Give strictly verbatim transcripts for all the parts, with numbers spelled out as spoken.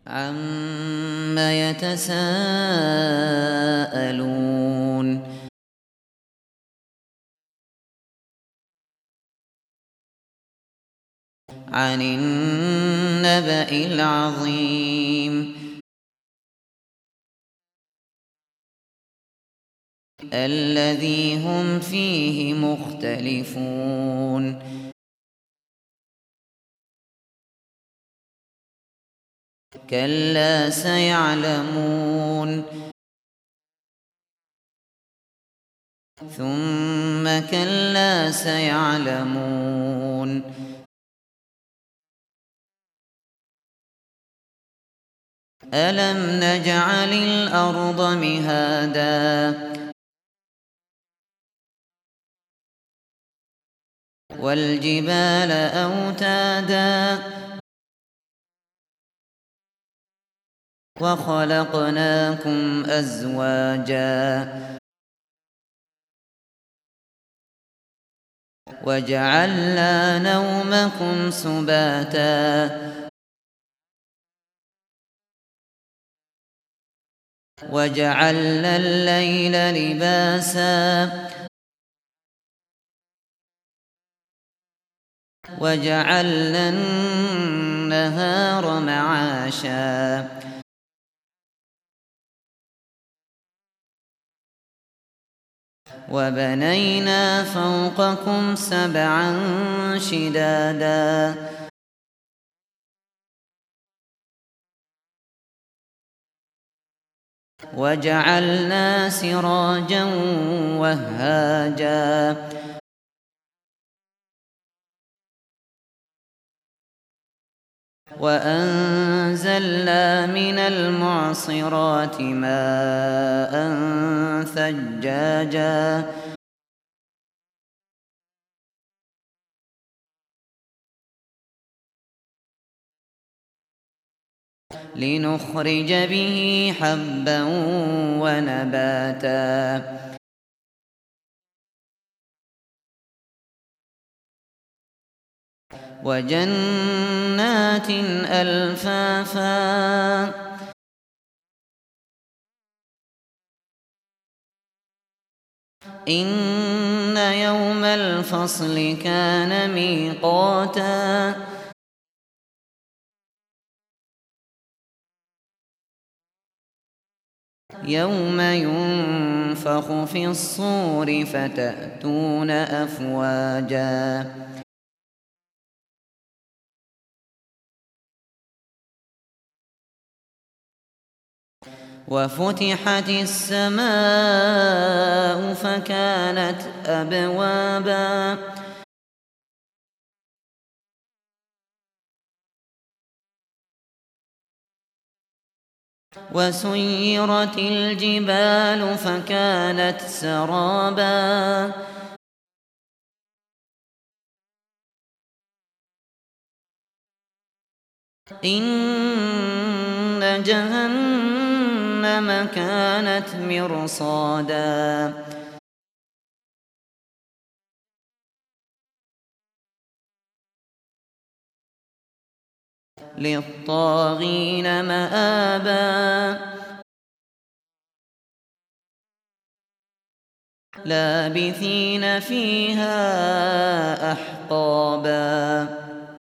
عَمَّ يَتَسَاءَلُونَ عَنِ النَّبَإِ الْعَظِيمِ الَّذِي هُمْ فِيهِ مُخْتَلِفُونَ كَلَّا سَيَعْلَمُونَ ثُمَّ كَلَّا سَيَعْلَمُونَ أَلَمْ نَجْعَلِ الْأَرْضَ مِهَادًا وَالْجِبَالَ أَوْتَادًا وَخَلَقْنَاكُمْ أَزْوَاجًا وَجَعَلْنَا نَوْمَكُمْ سُبَاتًا وَجَعَلْنَا اللَّيْلَ لِبَاسًا وَجَعَلْنَا النَّهَارَ مَعَاشًا وَبَنَيْنَا فَوْقَكُمْ سَبْعًا شِدَادًا وَجَعَلْنَا سِرَاجًا وَهَّاجًا وَأَنزَلْنَا مِنَ الْمُعْصِرَاتِ مَاءً ثَجَّاجًا لِنُخْرِجَ بِهِ حَبًّا وَنَبَاتًا وَجَنَّاتٍ أَلْفَافًا إِنَّ يَوْمَ الْفَصْلِ كَانَ مِيقَاتًا يَوْمَ يُنفَخُ فِي الصُّورِ فَتَأْتُونَ أَفْوَاجًا وَفُتِحَتِ السَّمَاءُ فَكَانَتْ أَبْوَابًا وَسُيِّرَتِ الْجِبَالُ فَكَانَتْ سَرَابًا إِنَّ جَهَنَّمَ كَانَتْ مِرْصَادًا لِّلطَّاغِينَ مَآبًا لَّابِثِينَ فِيهَا أَحْقَابًا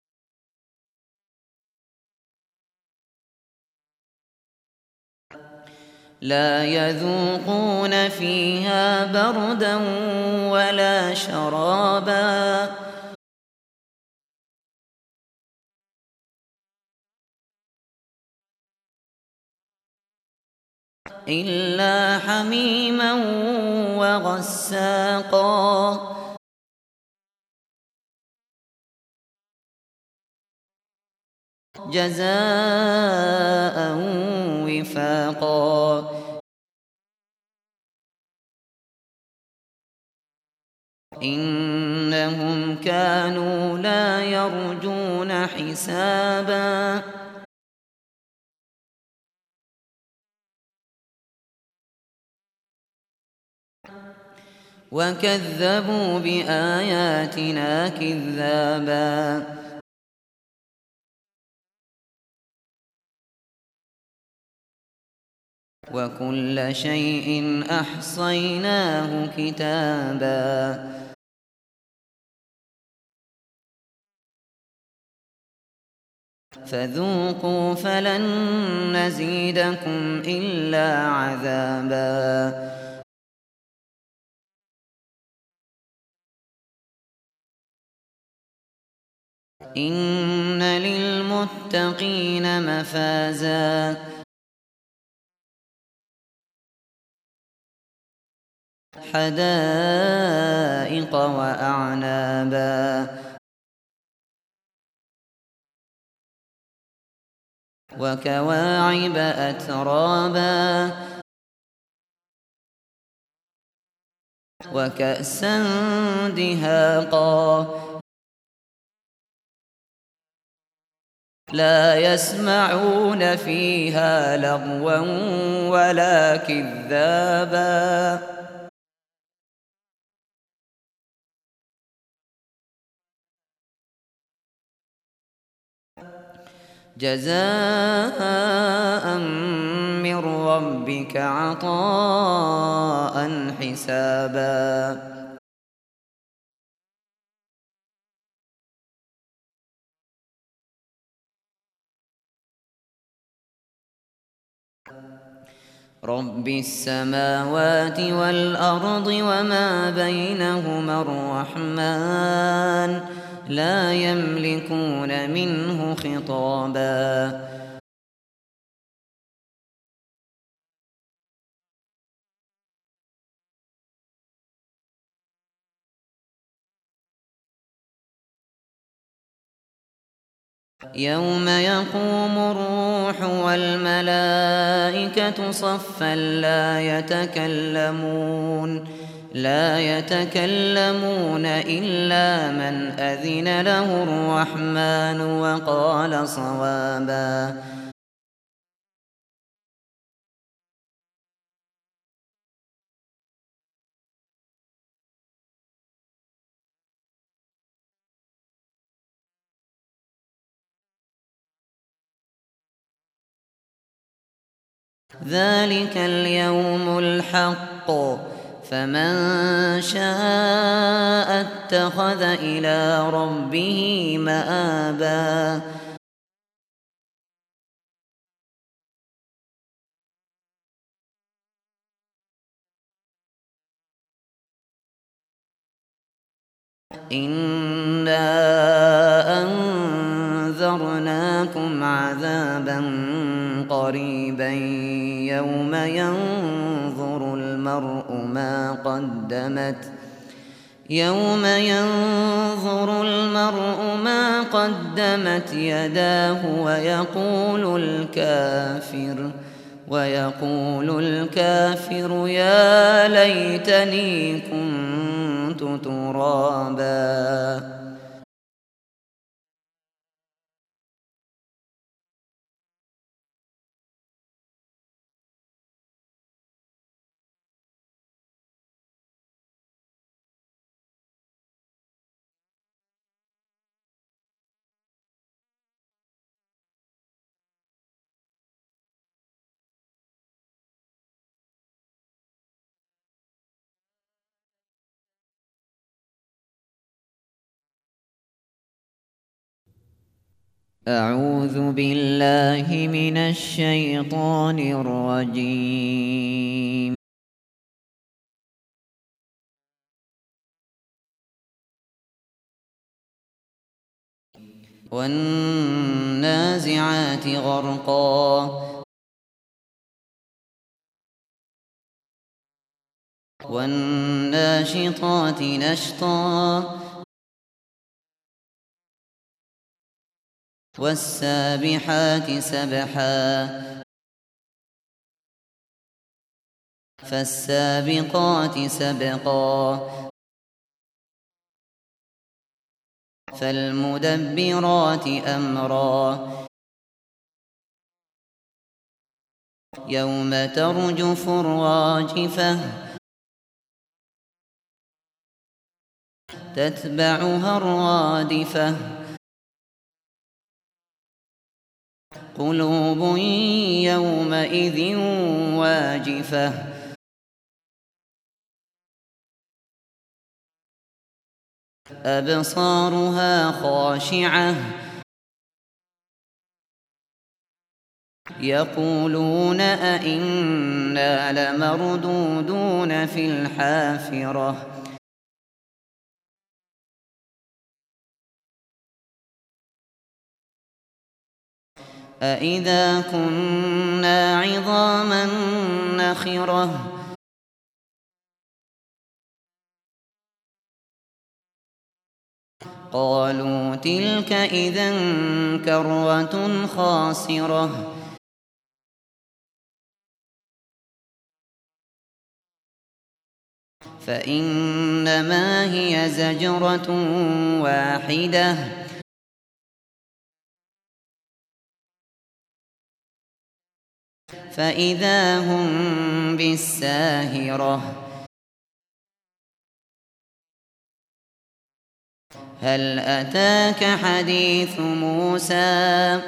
لَّا يَذُوقُونَ فِيهَا بَرْدًا وَلَا شَرَابًا إِلَّا حَمِيمًا وَغَسَّاقًا جَزَاءً وِفَاقًا إِنَّهُمْ كَانُوا لَا يَرْجُونَ حِسَابًا وَكَذَّبُوا بِآيَاتِنَا كِذَّابًا وكل شيء أحصيناه كتابا. فذوقوا فلن نزيدكم إلا عذابا. إن للمتقين مفازا. حدائق وأعنابا. وكواعب أترابا. وكأسا دهاقا. لا يسمعون فيها لغوا ولا كذابا. جزاء من ربك عطاء حسابا. رب السماوات والأرض وما بينهما الرحمن لا يملكون منه خطابا. يوم يقوم الروح والملائكة صفا لا يتكلمون لا يتكلمون إلا من أذن له الرحمن وقال صوابا. ذلك اليوم الحق فمن شاء اتخذ إلى ربه مآبا. إنا أنذرناكم عذابا قريبا يوم ينظر المرء ما قدمت يوم ينظر المرء ما قدمت يداه ويقول الكافر ويقول الكافر يا ليتني كنت ترابا. أعوذ بالله من الشيطان الرجيم. والنازعات غرقا. والناشطات نشطا. والسابحات سبحا. فالسابقات سبقا. فالمدبرات أمرا. يوم ترجف الراجفة تتبعها الرادفة. قلوب يومئذ واجفة أبصارها خاشعة يقولون أئنا لمردودون في الحافرة أإذا كنا عظاما نخرة قالوا تلك إذا كرة خاسرة فإنما هي زجرة واحدة فإذا هم بالساهرة هل أتاك حديث موسى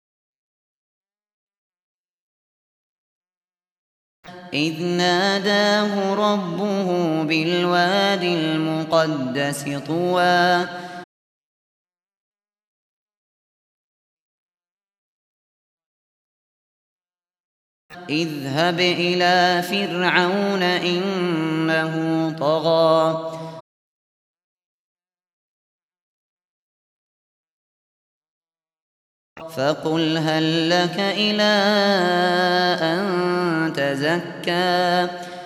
إذ ناداه ربه بالواد المقدس طوى اذهب إلى فرعون إنه طغى فقل هل لك إلى أن تزكى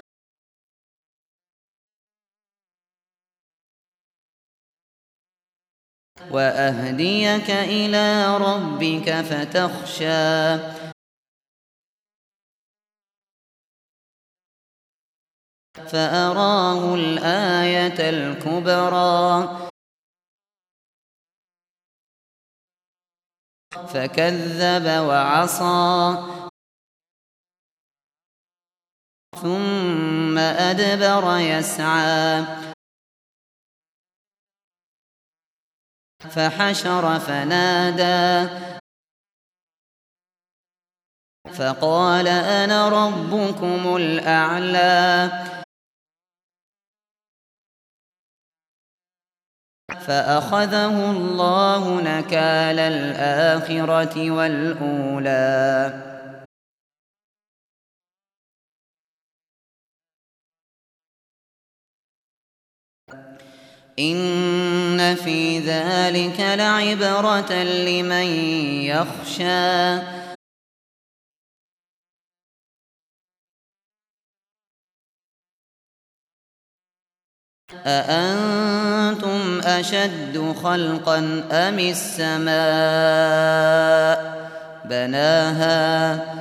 وأهديك إلى ربك فتخشى فأراه الآية الكبرى فكذب وعصى ثم أدبر يسعى فحشر فنادى فقال أنا ربكم الأعلى فأخذه الله نكال الآخرة والأولى إن في ذلك لعبرة لمن يخشى أأنتم أشد خلقا أم السماء بناها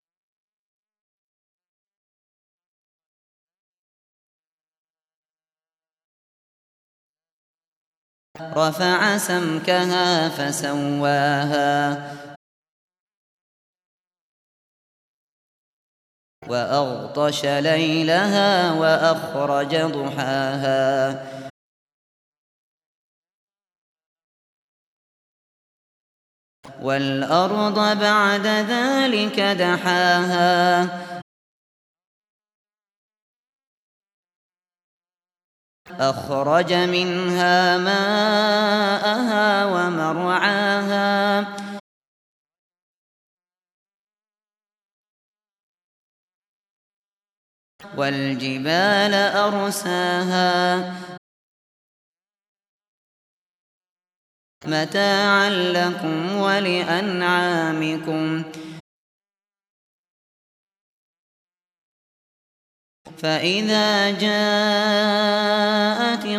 رفع سمكها فسواها وأغطش ليلها وأخرج ضحاها والأرض بعد ذلك دحاها أخرج منها ماءها ومرعاها والجبال أرساها متاعا لكم ولأنعامكم فإذا جاءت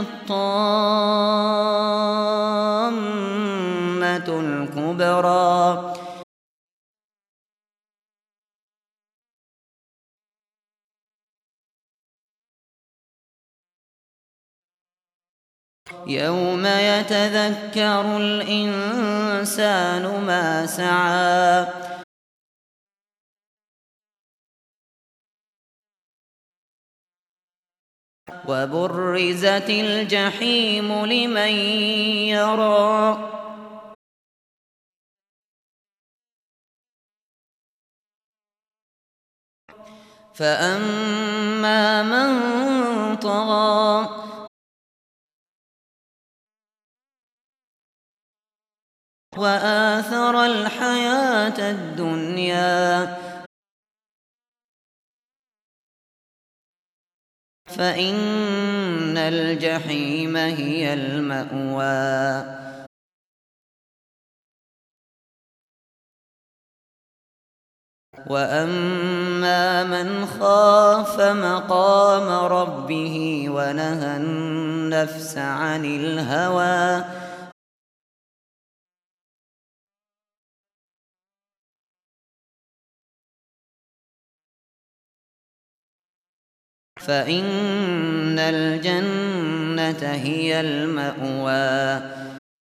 الطامة الكبرى يوم يتذكر الإنسان ما سعى وبرزت الجحيم لمن يرى فأما من طغى وآثر الحياة الدنيا فإن الجحيم هي المأوى وأما من خاف مقام ربه ونهى النفس عن الهوى فإن الجنة هي المأوى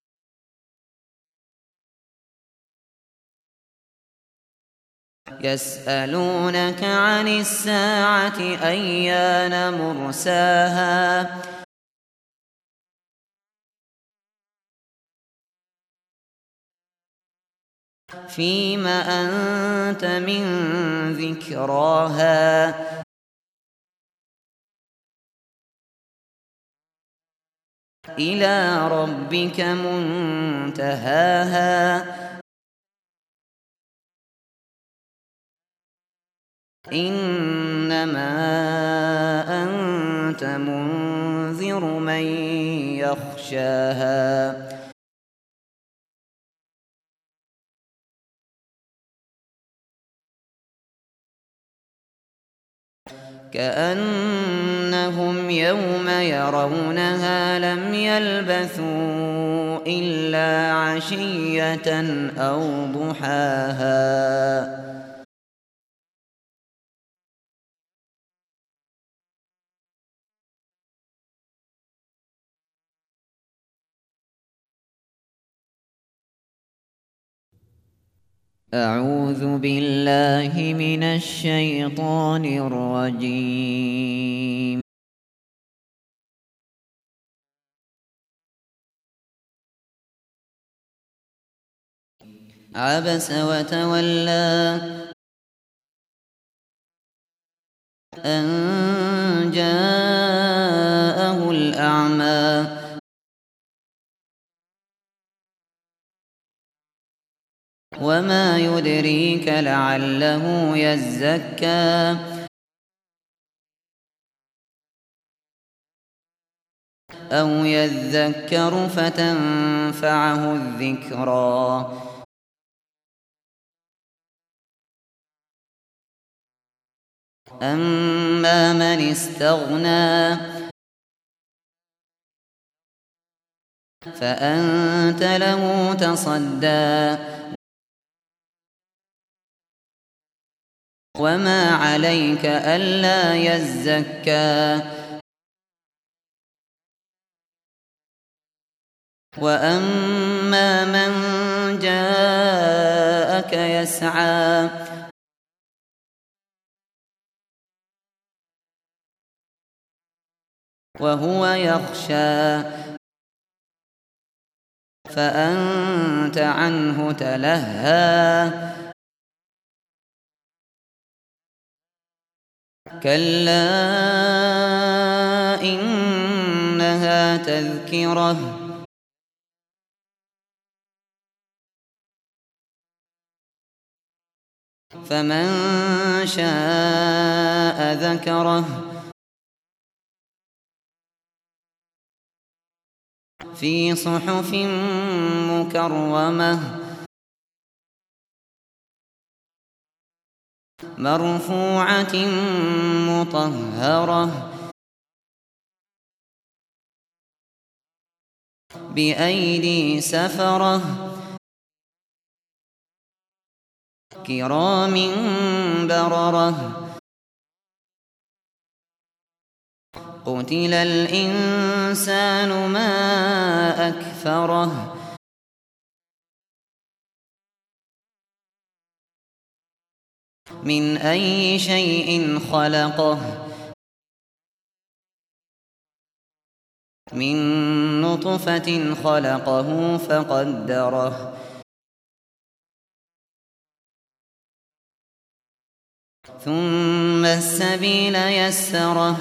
يسألونك عن الساعة أيان مرساها فيم أنت من ذكراها إلى ربك منتهاها إنما أنت منذر من يخشاها كأنهم يوم يرونها لم يلبثوا إلا عشية أو ضحاها أعوذ بالله من الشيطان الرجيم عبس وتولى أن جاءه الأعمى وما يدريك لعله يزكى أو يذكر فتنفعه الذكرى أما من استغنى فأنت له تصدى وما عليك ألا يزكى وأما من جاءك يسعى وهو يخشى فأنت عنه تلهى كلا إنها تذكرة فمن شاء ذكره في صحف مكرمة مرفوعة مطهرة بأيدي سفرة كرام بررة قتل الإنسان ما أكفره من أي شيء خلقه من نطفة خلقه فقدره ثم ثم السبيل يسره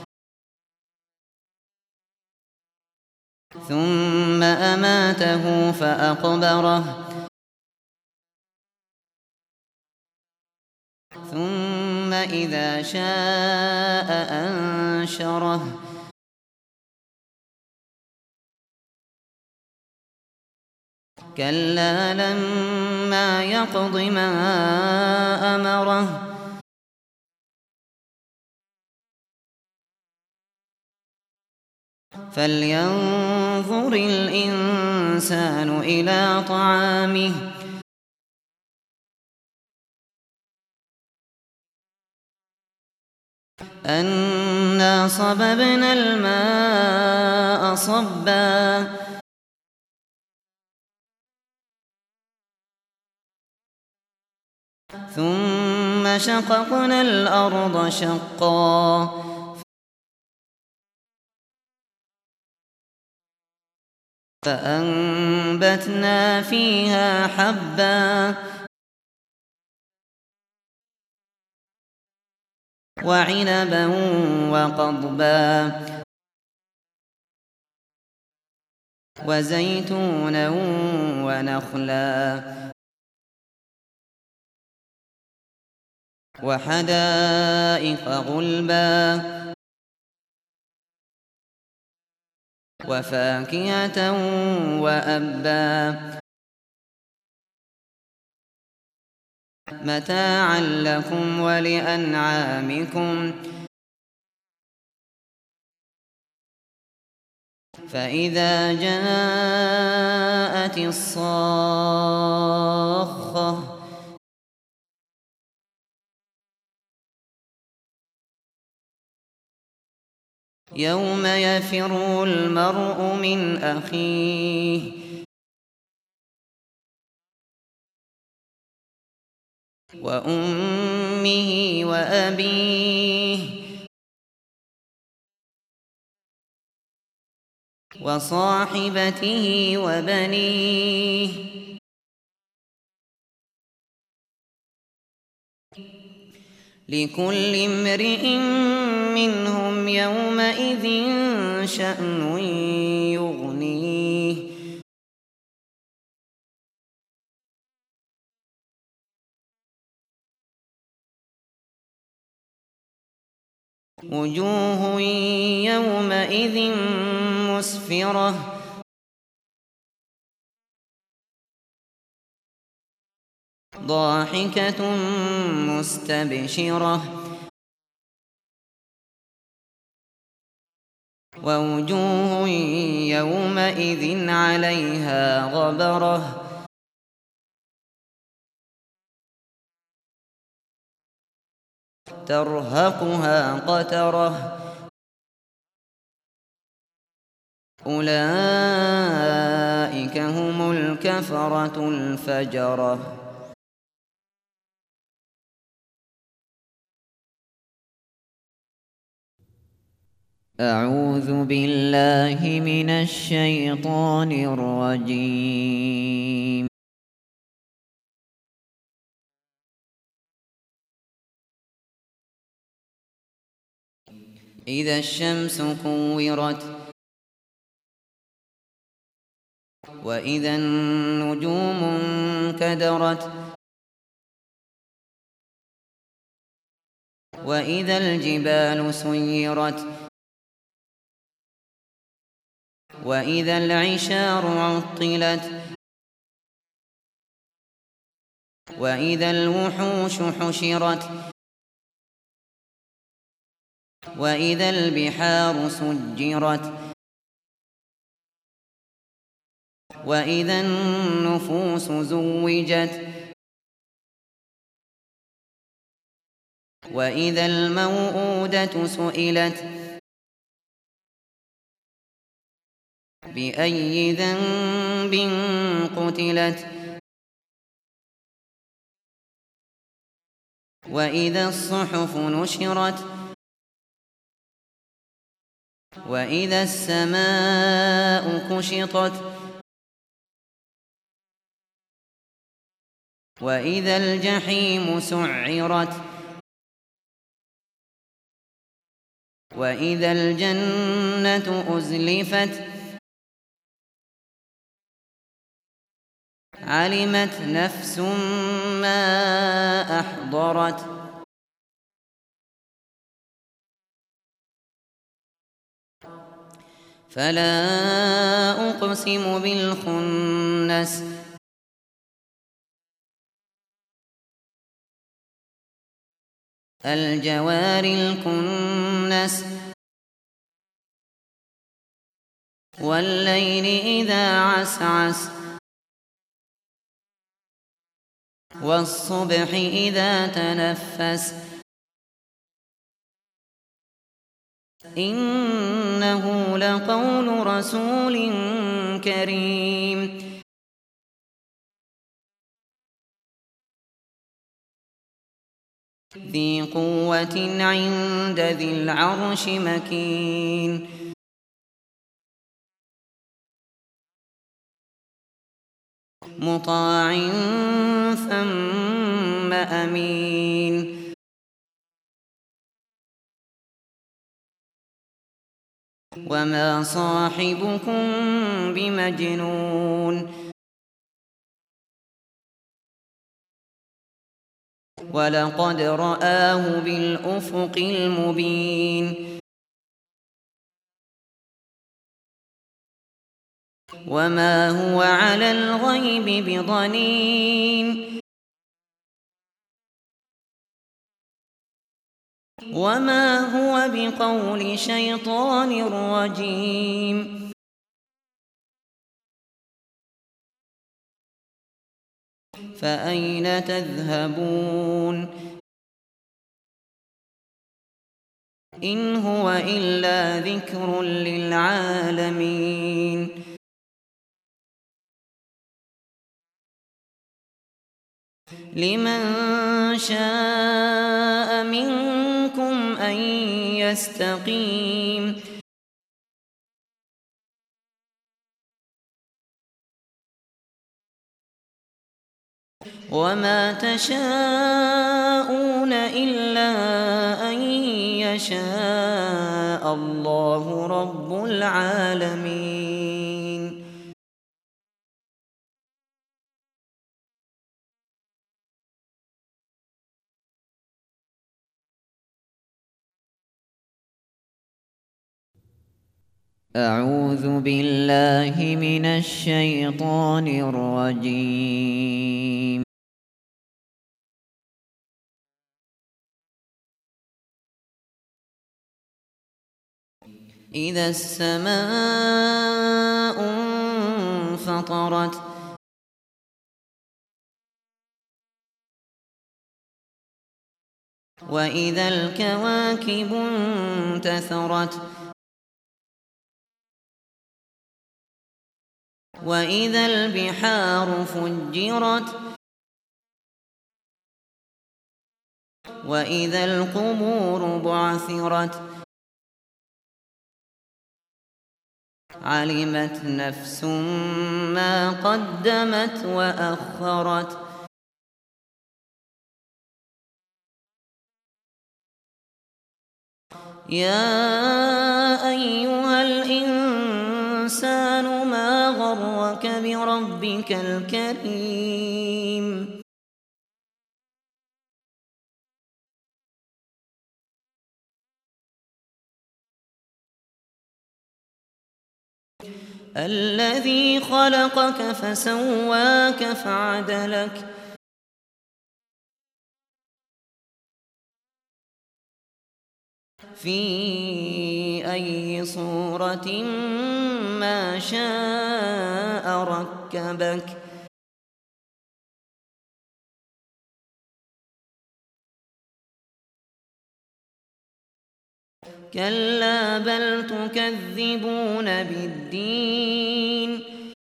ثم أماته فأقبره ثم إذا شاء أنشره كلا لما يقض ما أمره فلينظر الإنسان إلى طعامه أنا صببنا الماء صبا ثم شققنا الأرض شقا فأنبتنا فيها حبا وعنبا وقضبا وزيتونا ونخلا وحدائق غلبا وفاكهة وأبا متاعا لكم ولأنعامكم فإذا جاءت الصاخة يوم يفر المرء من أخيه وأمه وأبيه وصاحبته وبنيه لكل امرئ منهم يومئذ شأن يغنيه وجوه يومئذ مسفرة ضاحكة مستبشرة ووجوه يومئذ عليها غبرة ترهقها قترة أولئك هم الكفرة الفجرة أعوذ بالله من الشيطان الرجيم إذا الشمس كورت وإذا النجوم انكدرت وإذا الجبال سيرت وإذا العشار عطلت وإذا الوحوش حشرت وإذا البحار سجرت وإذا النفوس زوجت وإذا الموءودة سئلت بأي ذنب قتلت وإذا الصحف نشرت وإذا السماء كشطت وإذا الجحيم سعرت وإذا الجنة أزلفت علمت نفس ما أحضرت فلا أقسم بالخنس الجوار الكنس والليل إذا عسعس والصبح إذا تنفس إنه لقول رسول كريم ذي قوة عند ذي العرش مكين مطاع ثم أمين وما صاحبكم بمجنون ولقد رآه بالأفق المبين وما هو على الغيب بضنين وما هو بقول شيطان رجيم فأين تذهبون إن هو إلا ذكر للعالمين لمن شاء منكم أن يستقيم وما تشاءون إلا أن يشاء الله رب العالمين أعوذ بالله من الشيطان الرجيم إذا السماء انفطرت وإذا الكواكب انتثرت وإذا البحار فجرت وإذا القبور بعثرت علمت نفس ما قدمت وأخرت يا أيها الإنسان ما غرك بربك الكريم الذي خلقك فسواك فعدلك في أي صورة ما شاء ركبك كلا بل تكذبون بالدين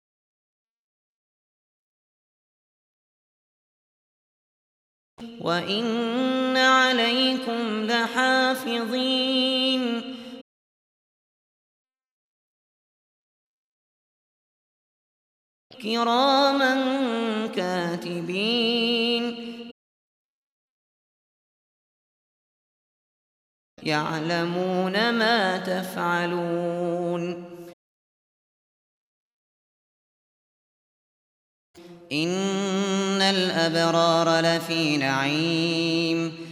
وإن عليكم لحافظين كراما كاتبين يعلمون ما تفعلون إن الأبرار لفي نعيم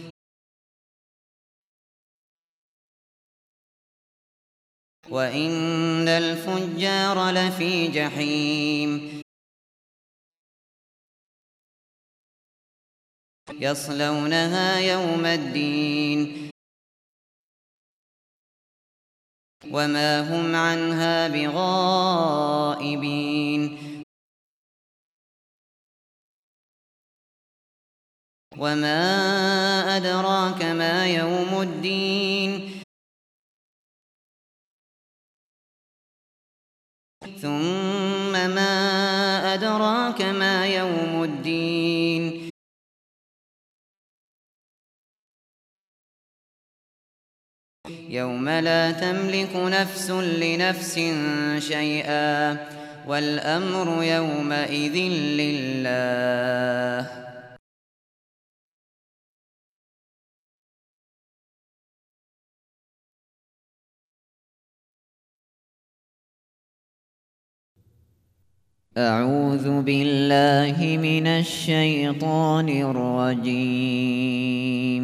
وإن الفجار لفي جحيم يصلونها يوم الدين وما هم عنها بغائبين وما أدراك ما يوم الدين ثم ما أدراك ما يوم الدين يوم لا تملك نفس لنفس شيئا والأمر يومئذ لله أعوذ بالله من الشيطان الرجيم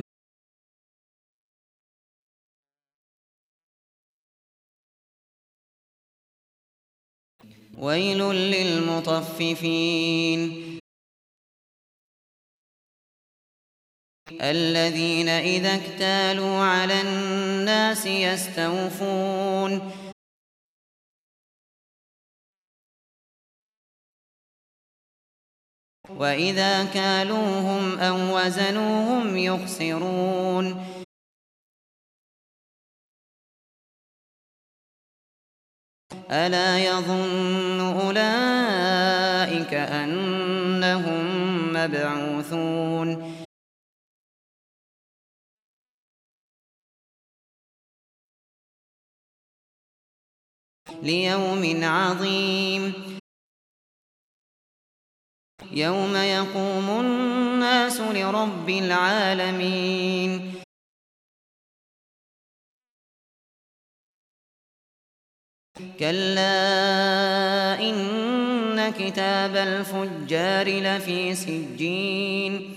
ويل للمطففين الذين إذا اكتالوا على الناس يستوفون وإذا كالوهم أو وزنوهم يخسرون ألا يظن أولئك أنهم مبعوثون ليوم عظيم يوم يقوم الناس لرب العالمين كلا إن كتاب الفجار لفي سجين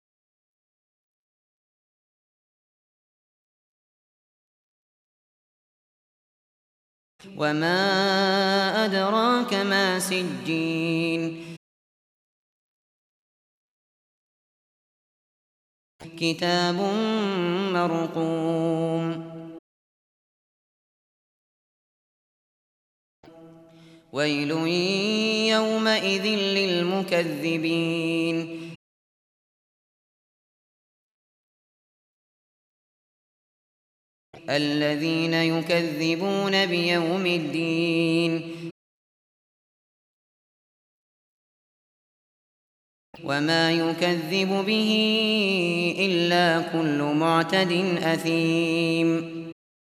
وما أدراك ما سجين كتاب مرقوم ويل يومئذ للمكذبين الذين يكذبون بيوم الدين وما يكذب به إلا كل معتد أثيم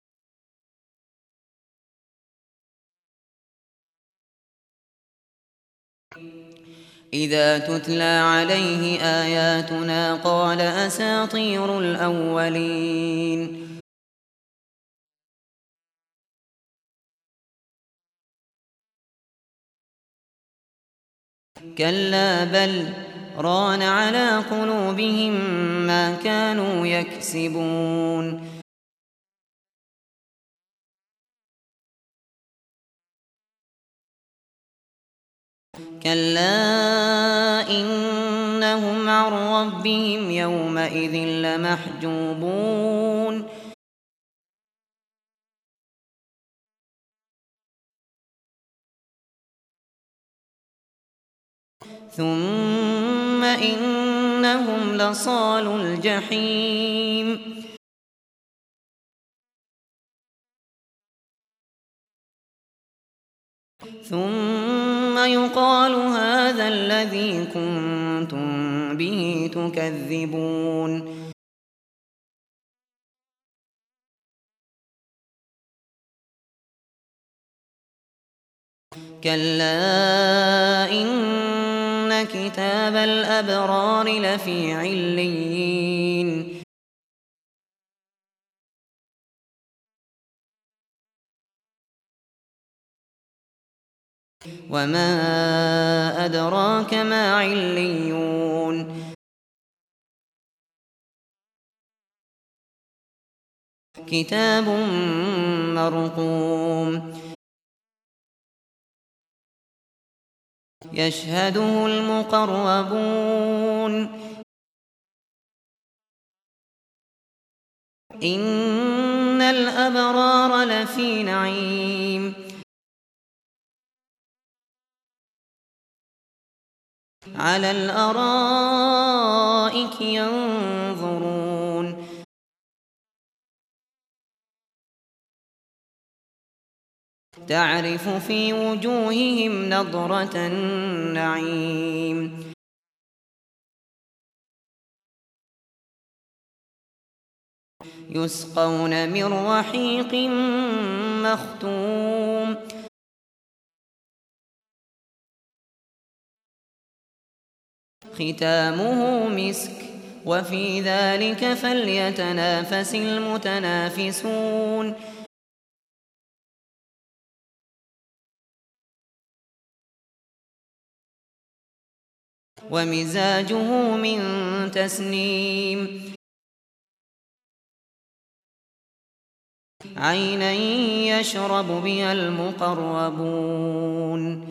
إذا تتلى عليه آياتنا قال أساطير الأولين كلا بل ران على قلوبهم ما كانوا يكسبون كلا إنهم عن ربهم يومئذ لمحجوبون ثم إنهم لصالو الجحيم ثم يقال هذا الذي كنتم به تكذبون كلا إن كتاب الأبرار لفي عليين وما أدراك ما عليون كتاب مرقوم يشهده المقربون إن الأبرار لفي نعيم على الأرائك ينظرون تعرف في وجوههم نضرة النعيم يسقون من رحيق مختوم ختامه مسك وفي ذلك فليتنافس المتنافسون ومزاجه من تسنيم عينا يشرب بها المقربون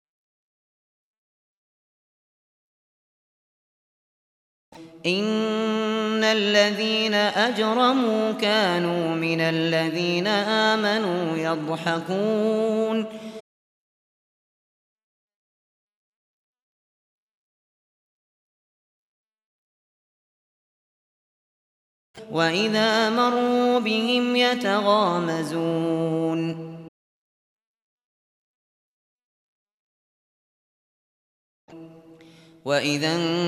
إن الذين أجرموا كانوا من الذين آمنوا يضحكون وإذا مروا بهم يتغامزون وإذا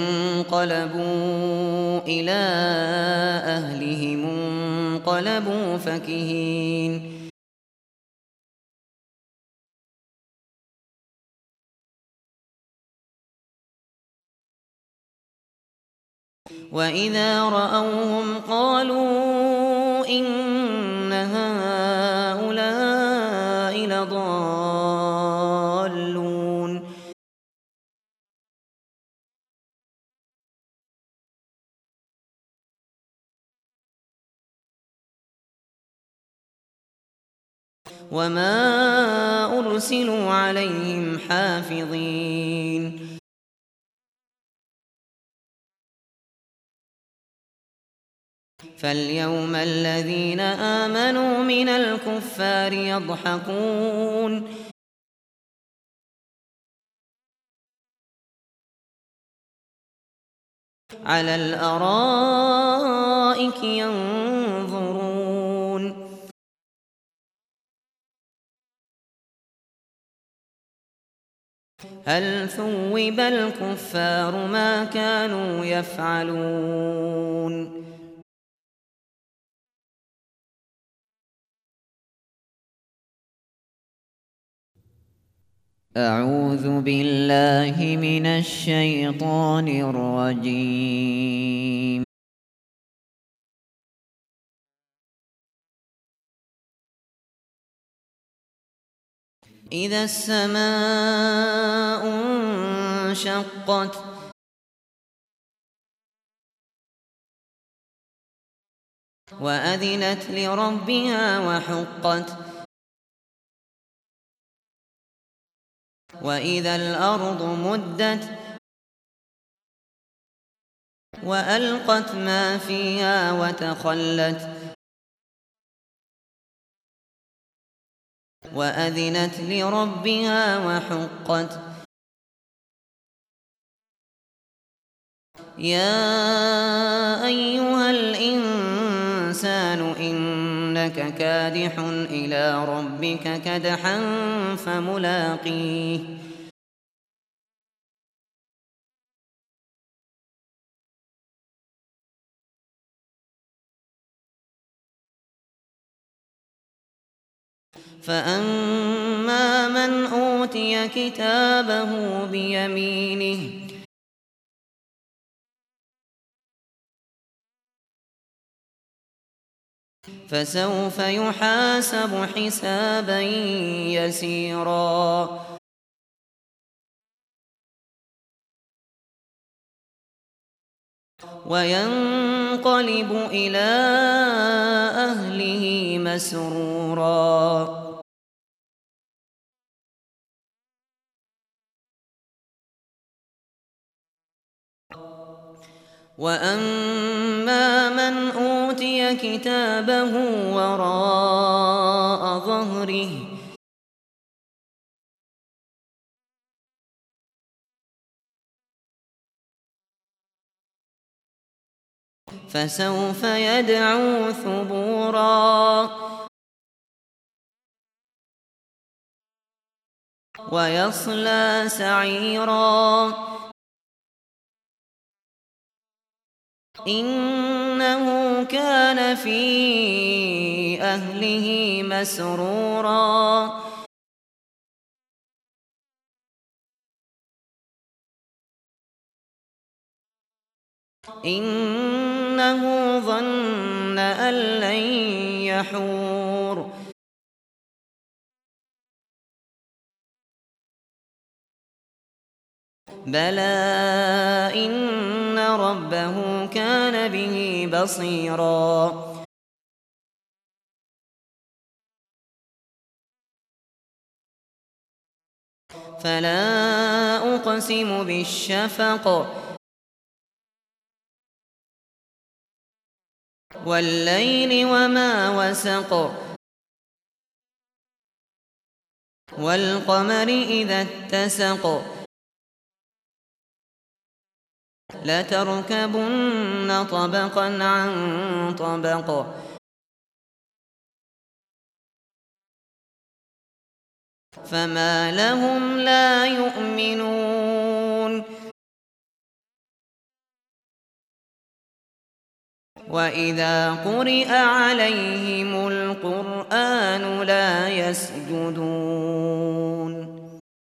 انقلبوا إلى أهلهم انقلبوا فكهين وإذا رأوهم قالوا إن هؤلاء لضالون وما أرسلوا عليهم حافظين فاليوم الذين آمنوا من الكفار يضحكون على الأرائك ينظرون هل ثوب الكفار ما كانوا يفعلون أعوذ بالله من الشيطان الرجيم إذا السماء انشقت وأذنت لربها وحقت وإذا الأرض مدت وألقت ما فيها وتخلت وأذنت لربها وحقت يا أيها الإنسان إنك كادح إلى ربك كدحا فملاقيه فأما من أوتي كتابه بيمينه فسوف يحاسب حسابا يسيرا وينقلب إلى أهله مسرورا. وأما من أوتي كتابه وراء ظهره فسوف يدعو ثبورا ويصلى سعيرا إنه كان في أهله مسرورا. إنه ظن أن لن يحور بلى إن ربه كان به بصيرا. فلا أقسم بالشفق والليل وما وسق والقمر إذا اتسق لتركبن طبقا عن طبق فما لهم لا يؤمنون وإذا قرئ عليهم القرآن لا يسجدون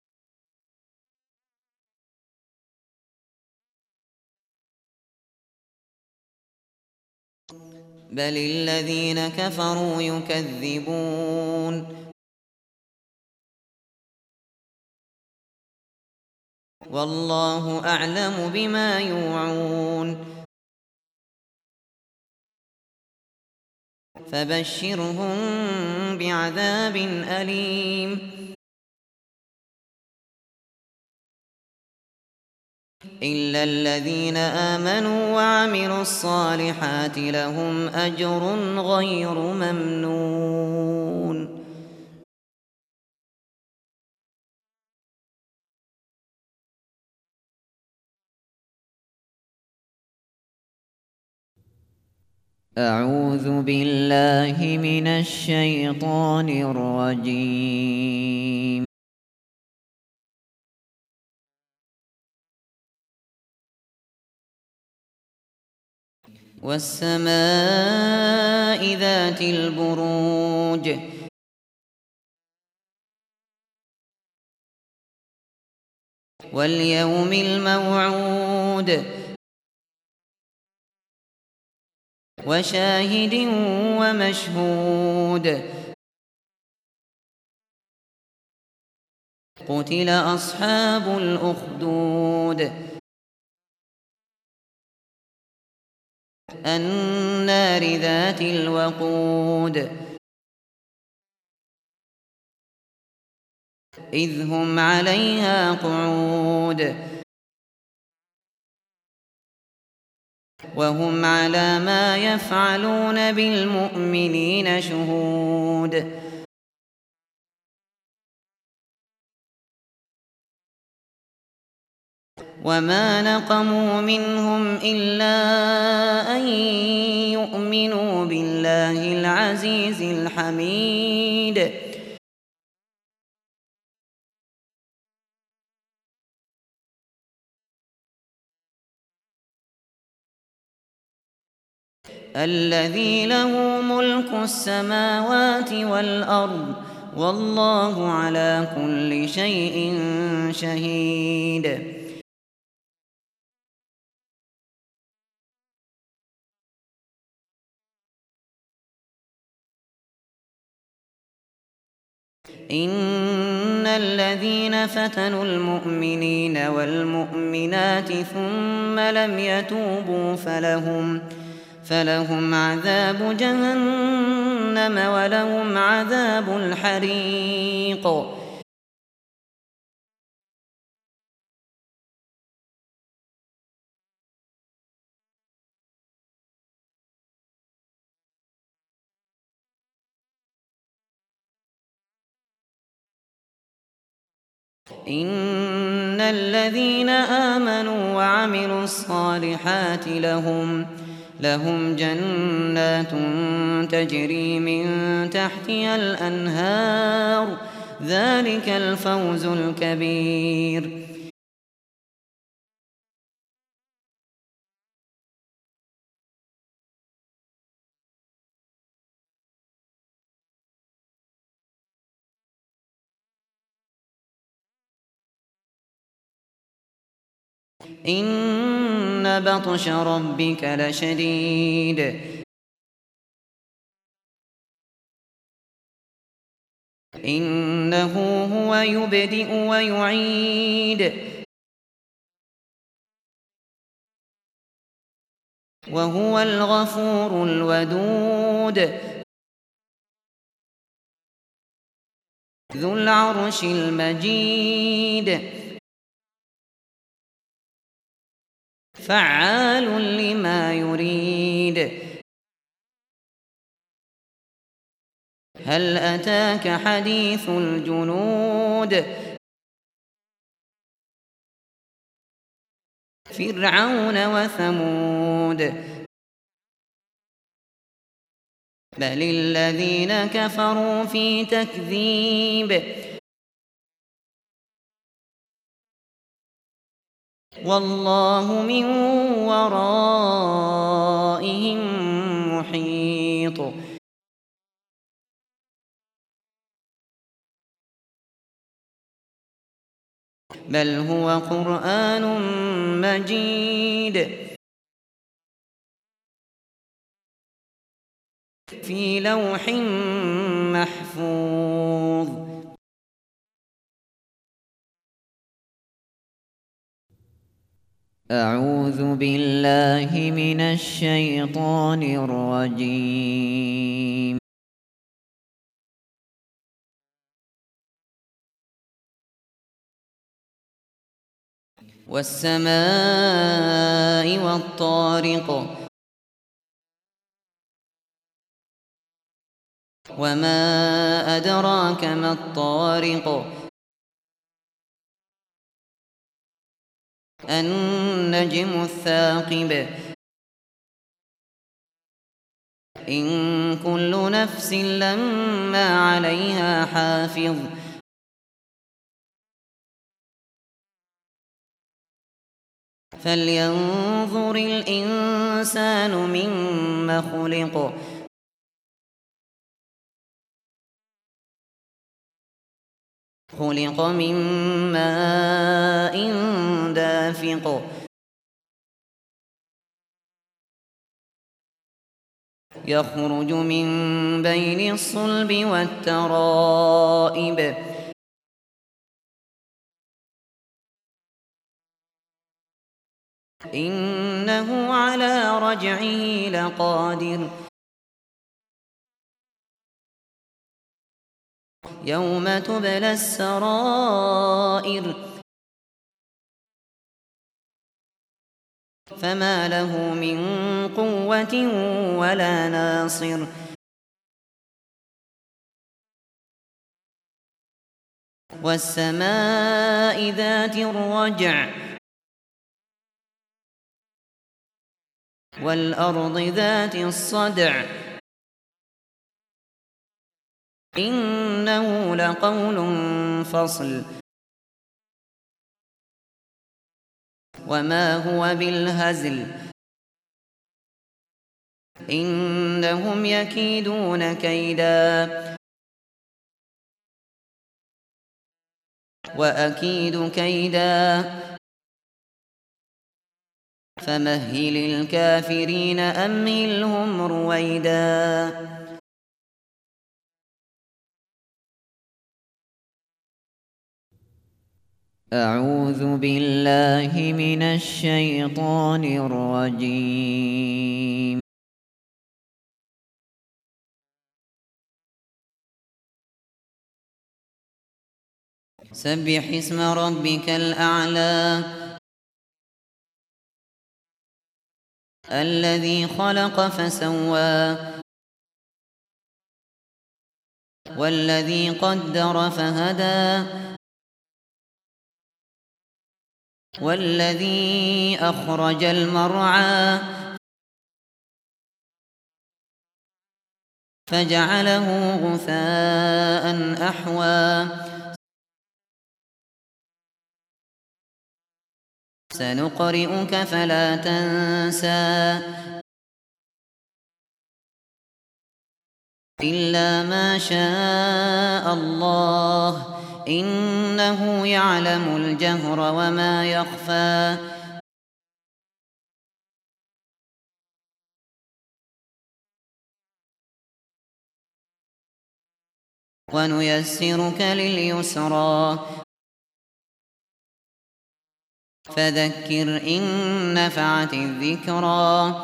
بل الذين كفروا يكذبون والله أعلم بما يوعون فبشرهم بعذاب أليم إلا الذين آمنوا وعملوا الصالحات لهم أجر غير ممنون. أعوذ بالله من الشيطان الرجيم. والسماء ذات البروج واليوم الموعود وشاهد ومشهود قتل أصحاب الأخدود النار ذات الوقود إذ هم عليها قعود وهم على ما يفعلون بالمؤمنين شهود وما نقموا منهم إلا أن يؤمنوا بالله العزيز الحميد الذي له ملك السماوات والأرض والله على كل شيء شهيد. إن الذين فتنوا المؤمنين والمؤمنات ثم لم يتوبوا فلهم فلهم عذاب جهنم ولهم عذاب الحريق. إن الذين آمنوا وعملوا الصالحات لهم لهم جنات تجري من تحتها الأنهار ذلك الفوز الكبير. إن بطش ربك لشديد إنه هو يبدئ ويعيد وهو الغفور الودود ذو العرش المجيد فعال لما يريد. هل أتاك حديث الجنود فرعون وثمود بل الذين كفروا في تكذيب والله من ورائهم محيط. بل هو قرآن مجيد في لوح محفوظ. أعوذ بالله من الشيطان الرجيم. والسماء والطارق وما أدراك ما الطارق النجم الثاقب إن كل نفس لما عليها حافظ فلينظر الإنسان مما خلق خلق من ماء دافق يخرج من بين الصلب والترائب إنه على رجعه لقادر يوم تبلى السرائر فما له من قوة ولا ناصر والسماء ذات الرجع والأرض ذات الصدع إنه لقول فصل وما هو بالهزل إنهم يكيدون كيدا وأكيد كيدا فمهل الكافرين أمهلهم رويدا. أعوذ بالله من الشيطان الرجيم. سبح اسم ربك الأعلى الذي خلق فسوى والذي قدر فهدى والذي أخرج المرعى فجعله غثاء أحوى سنقرئك فلا تنسى إلا ما شاء الله إنه يعلم الجهر وما يخفى ونيسرك لليسرى فذكر إن نفعت الذكرى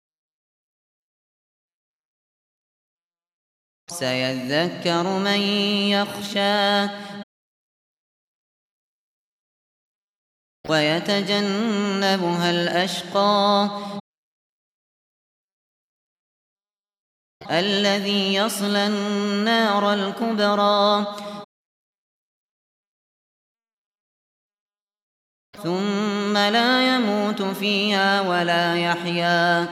سيذكر من يخشى ويتجنبها الأشقى الذي يصلى النار الكبرى ثم لا يموت فيها ولا يحيا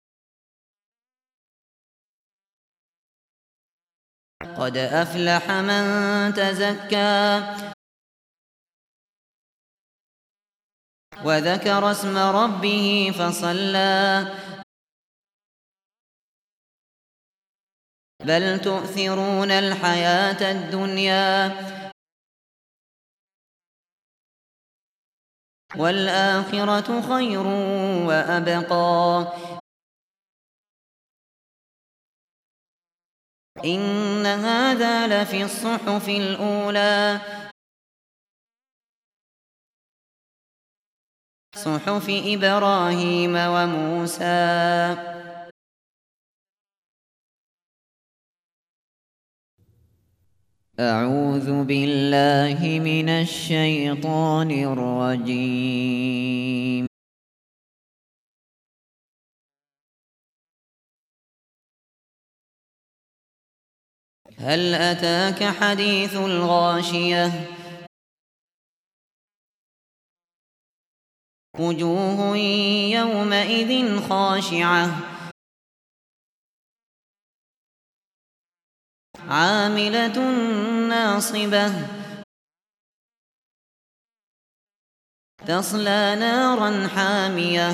قد أفلح من تزكى وذكر اسم ربه فصلى بل تؤثرون الحياة الدنيا والآخرة خير وأبقى إن هذا لفي الصحف الأولى صحف إبراهيم وموسى. أعوذ بالله من الشيطان الرجيم. هل أتاك حديث الغاشية وجوه يومئذ خاشعة عاملة ناصبة تصلى نارا حامية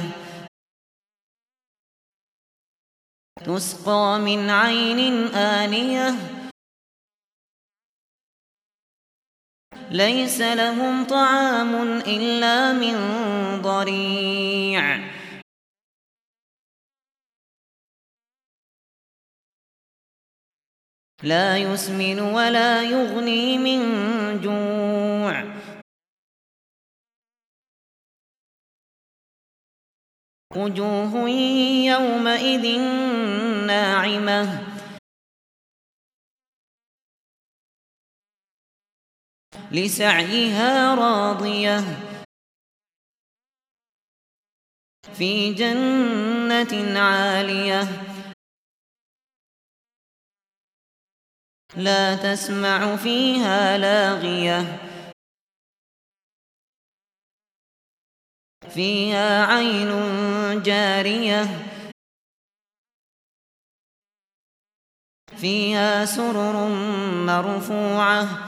تسقى من عين آنية ليس لهم طعام إلا من ضريع لا يسمن ولا يغني من جوع وجوه يومئذ ناعمة لسعيها راضية في جنة عالية لا تسمع فيها لاغية فيها عين جارية فيها سرر مرفوعة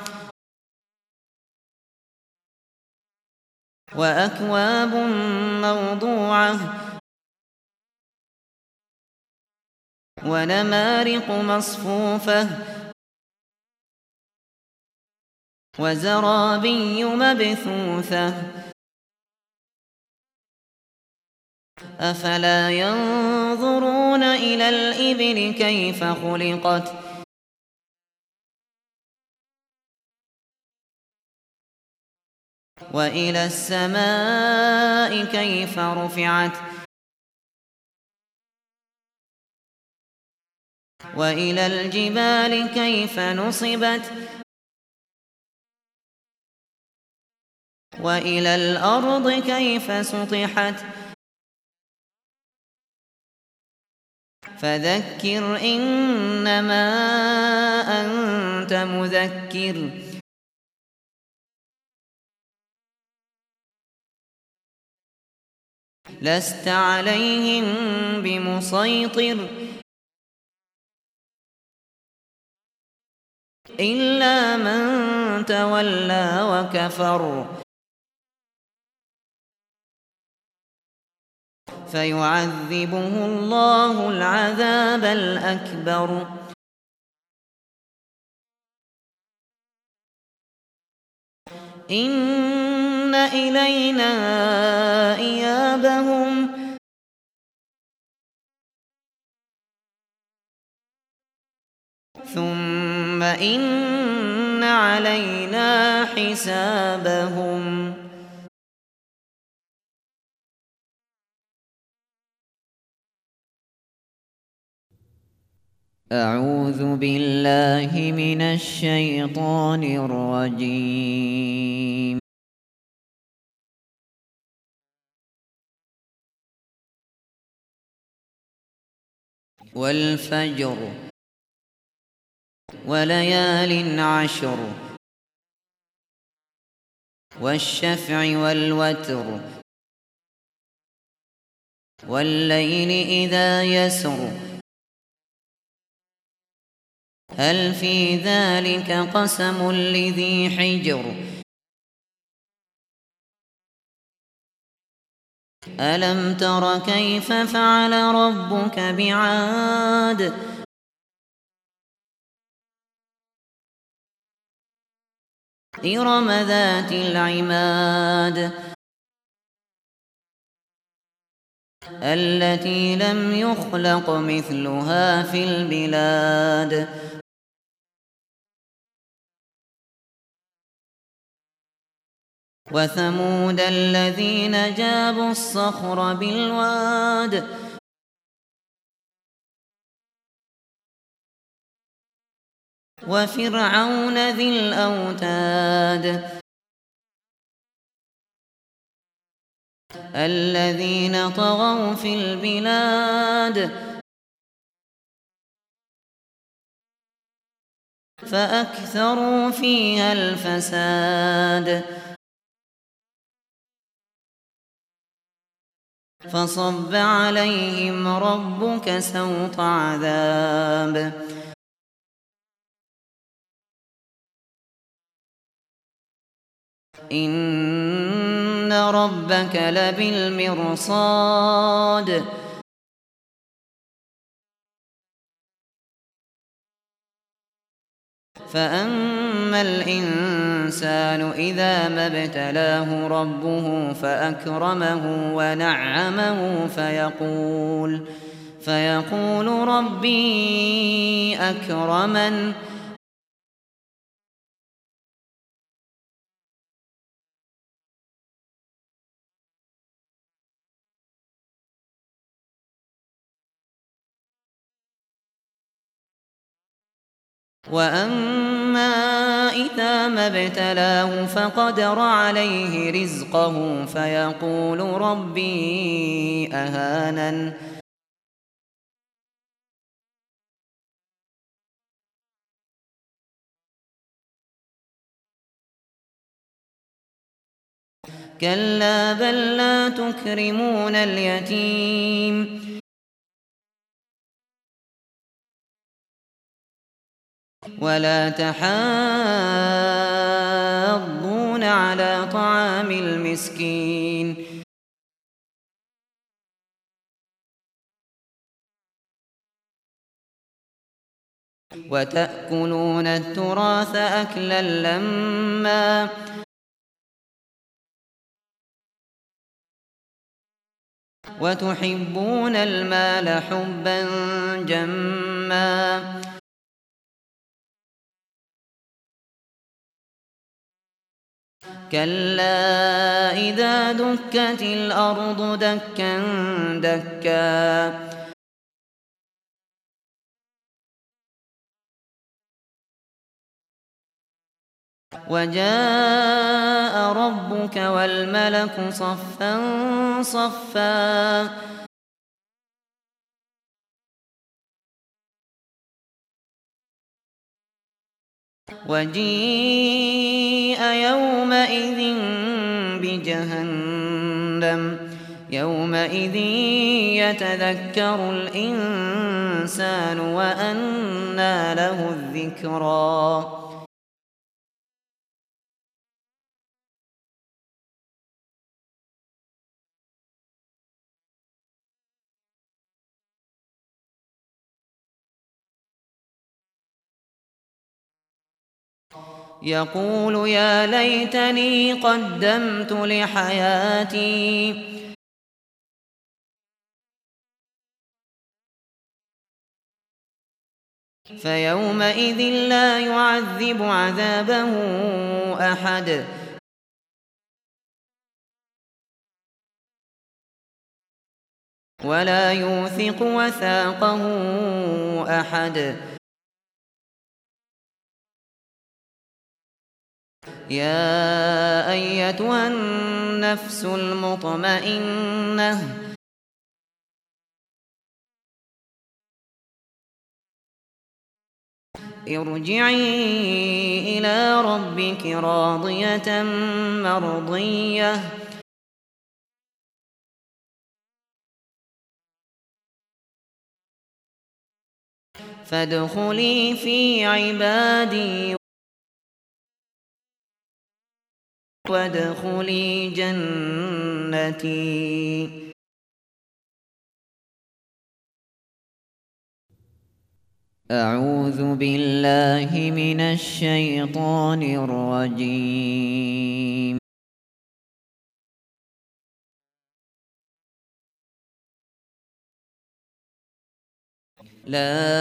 وأكواب موضوعة ونمارق مصفوفة وزرابي مبثوثة أفلا ينظرون إلى الإبل كيف خلقت وإلى السماء كيف رفعت وإلى الجبال كيف نصبت وإلى الأرض كيف سطحت فذكر إنما أنت مذكر لست عليهم بمسيطر إلا من تولى وكفر فيعذبه الله العذاب الأكبر إن إلينا إيابهم ثم إن علينا حسابهم أعوذ بالله من الشيطان الرجيم والفجر وليال عشر والشفع والوتر والليل إذا يسر هل في ذلك قسم لذي حجر ألم تر كيف فعل ربك بعاد إرم ذات العماد التي لم يخلق مثلها في البلاد وثمود الذين جابوا الصخر بالواد وفرعون ذي الأوتاد الذين طغوا في البلاد فأكثروا فيها الفساد فصب عليهم ربك سوط عذاب إن ربك لبالمرصاد فأما الإنسان إذا ما ابتلاه ربه فأكرمه ونعمه فيقول فيقول ربي أكرمن وأما إذا ما ابتلاه فقدر عليه رزقه فيقول ربي أهانن كلا بل لا تكرمون اليتيم ولا تحاضون على طعام المسكين وتأكلون التراث أكلا لما وتحبون المال حبا جما كلا إذا دكت الأرض دكا دكا وجاء ربك والملك صفا صفا وجيء يومئذ بجهنم يومئذ يتذكر الإنسان وأنى له الذكرى يقول يا ليتني قدمت لحياتي فيومئذ لا يعذب عذابه أحد ولا يوثق وثاقه أحد يا أيتها النفس المطمئنة ارجعي إلى ربك راضية مرضية فادخلي في عبادي وادخلي جنتي. أعوذ بالله من الشيطان الرجيم. لا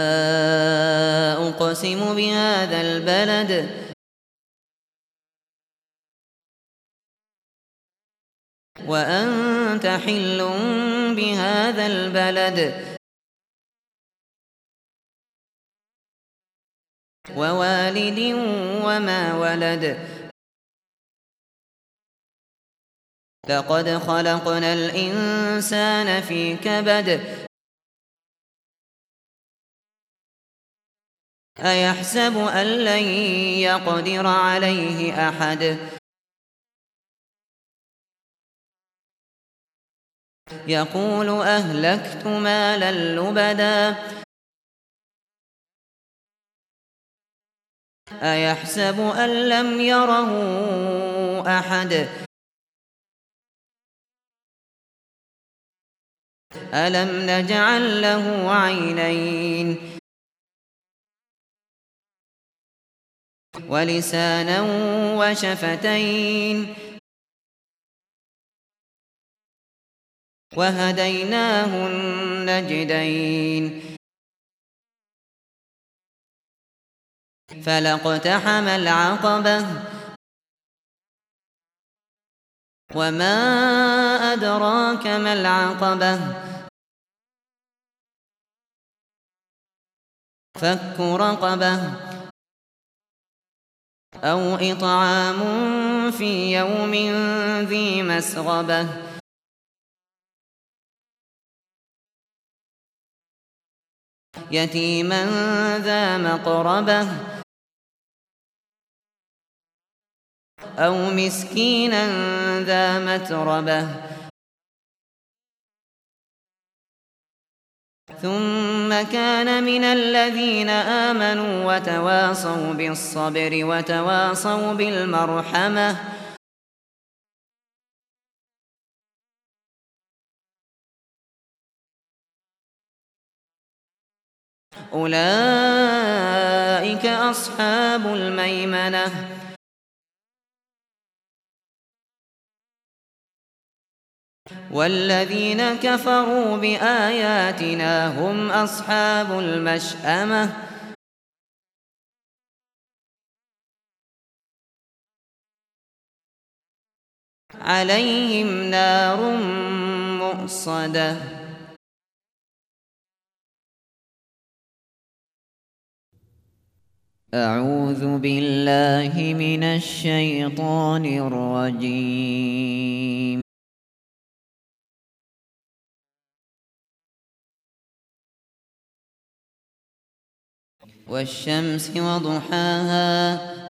أقسم بهذا البلد وأنت حل بهذا البلد ووالد وما ولد لقد خلقنا الإنسان في كبد أيحسب أن لن يقدر عليه أحد يقول أهلكت مالا لبدا أيحسب أن لم يره أحد ألم نجعل له عينين ولسانا وشفتين وهديناه النجدين فلاقتحم العقبة وما أدراك ما العقبة فك رقبة أو إطعام في يوم ذي مسغبة يتيما ذا مقربة أو مسكينا ذا متربة ثم كان من الذين آمنوا وتواصوا بالصبر وتواصوا بالمرحمة أولئك أصحاب الميمنة والذين كفروا بآياتنا هم أصحاب المشأمة عليهم نار مؤصدة أعوذ بالله من الشيطان الرجيم والشمس وضحاها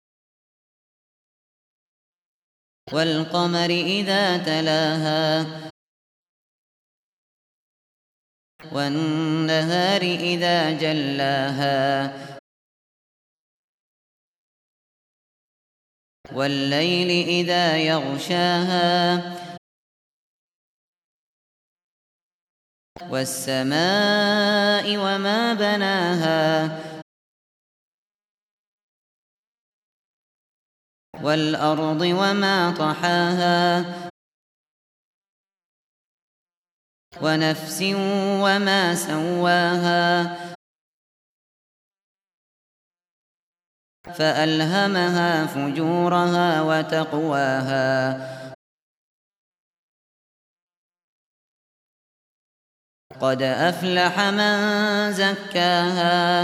والقمر إذا تلاها والنهار إذا جلاها والليل إذا يغشاها والسماء وما بناها والأرض وما طحاها ونفس وما سواها فألهمها فجورها وتقواها قد أفلح من زكاها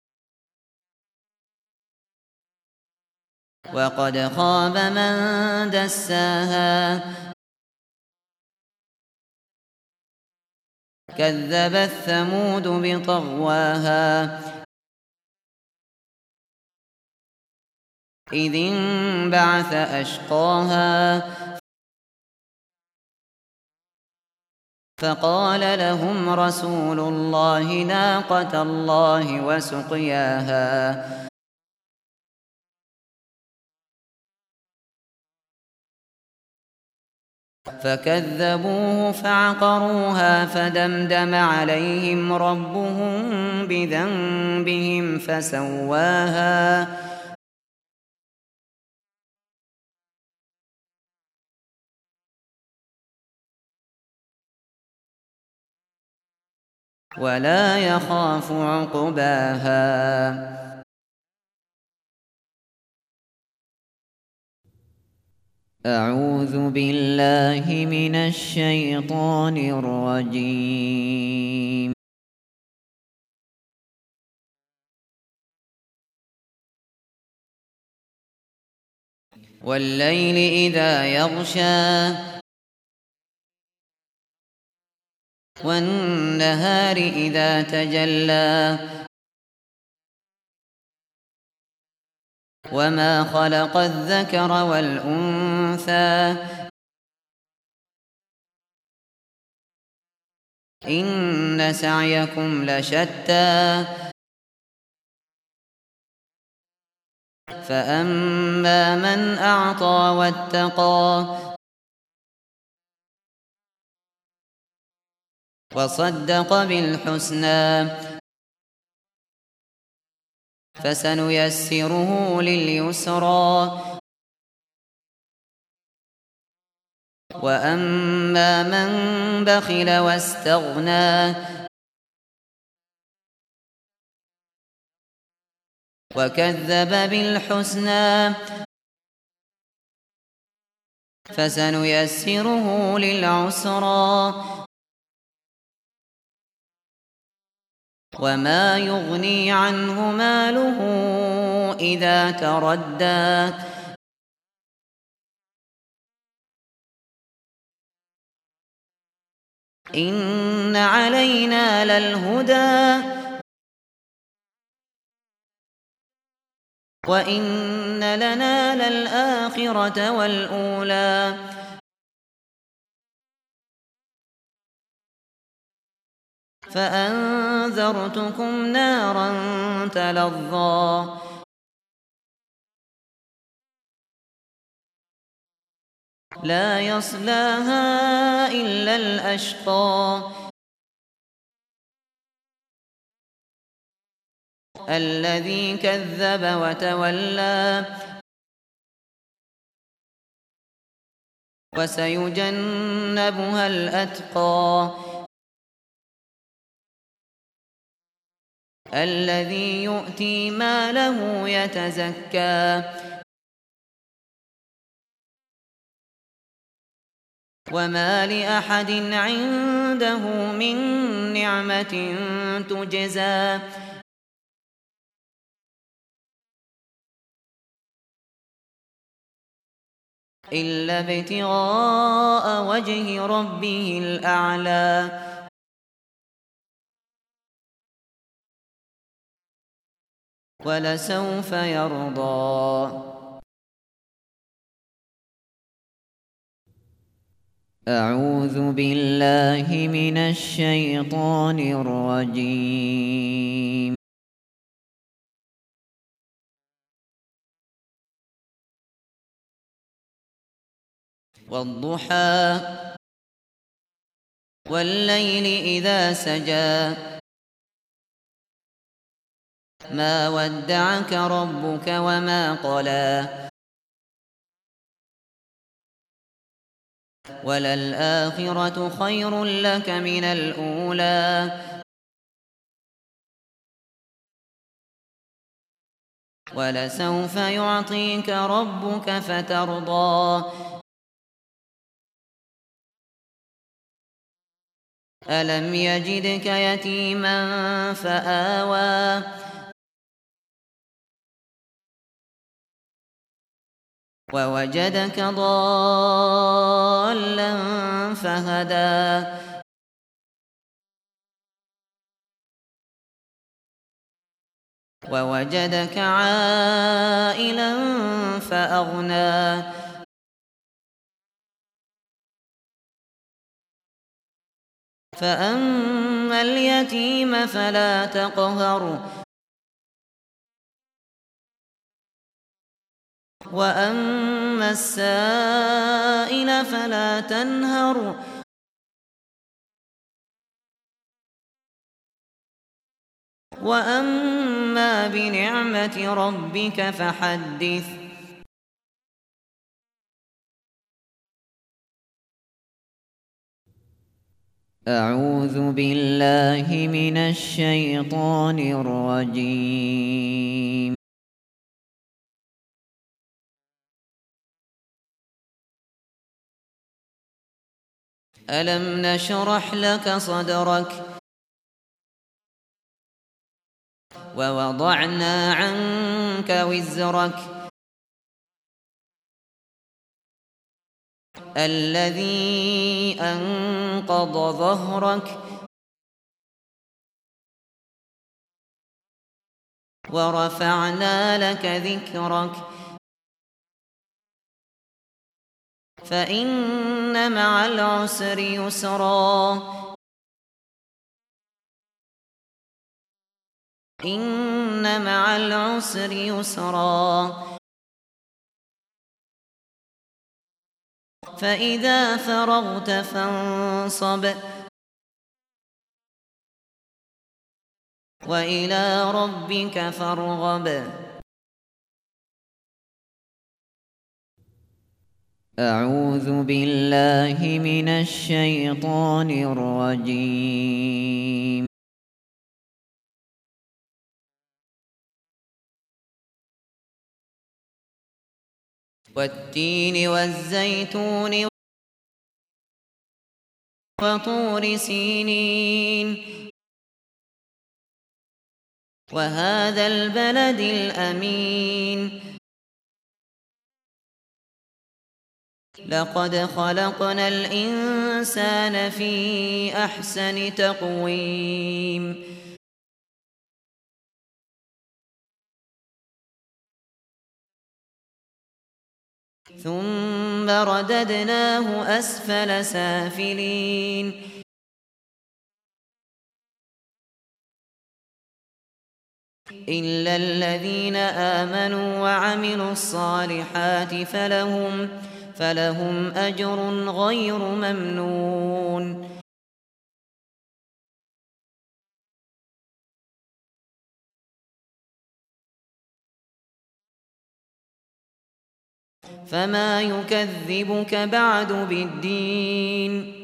وقد خاب من دساها كذبت ثمود بطغواها إذ انبعث أشقاها فقال لهم رسول الله ناقة الله وسقياها فكذبوه فعقروها فدمدم عليهم ربهم بذنبهم فسواها ولا يخاف عقباها أعوذ بالله من الشيطان الرجيم والليل إذا يغشى والنهار إذا تجلى وما خلق الذكر والأنثى إن سعيكم لشتى فأما من أعطى واتقى وصدق بالحسنى فسنيسره لليسرى وأما من بخل واستغنى وكذب بالحسنى فسنيسره للعسرى وما يغني عنه ماله إذا تردى إن علينا للهدى وإن لنا للآخرة والأولى فأنذرتكم نارا تلظى لا يصلاها إلا الأشقى الذي كذب وتولى وسيجنبها الأتقى الذي يؤتي ماله يتزكى وما لأحد عنده من نعمة تجزى إلا ابتغاء وجه ربه الأعلى ولسوف يرضى. أعوذ بالله من الشيطان الرجيم. والضحى والليل إذا سجى ما ودعك ربك وما قلى وللآخرة خير لك من الأولى ولسوف يعطيك ربك فترضى ألم يجدك يتيما فآوى ووجدك ضالا فهدى ووجدك عائلا فأغنى فأما اليتيم فلا تقهر وأما السائل فلا تنهر وأما بنعمة ربك فحدث. أعوذ بالله من الشيطان الرجيم. ألم نشرح لك صدرك ووضعنا عنك وزرك الذي أنقض ظهرك ورفعنا لك ذكرك فإن مع العسر يسرا إن مع العسر يسرا فإذا فرغت فانصب وإلى ربك فارغب. أعوذ بالله من الشيطان الرجيم. والتين والزيتون وطور سينين وهذا البلد الأمين لقد خلقنا الإنسان في أحسن تقويم ثم رددناه أسفل سافلين إلا الذين آمنوا وعملوا الصالحات فلهم فلهم أجر غير ممنون. فما يكذبك بعد بالدين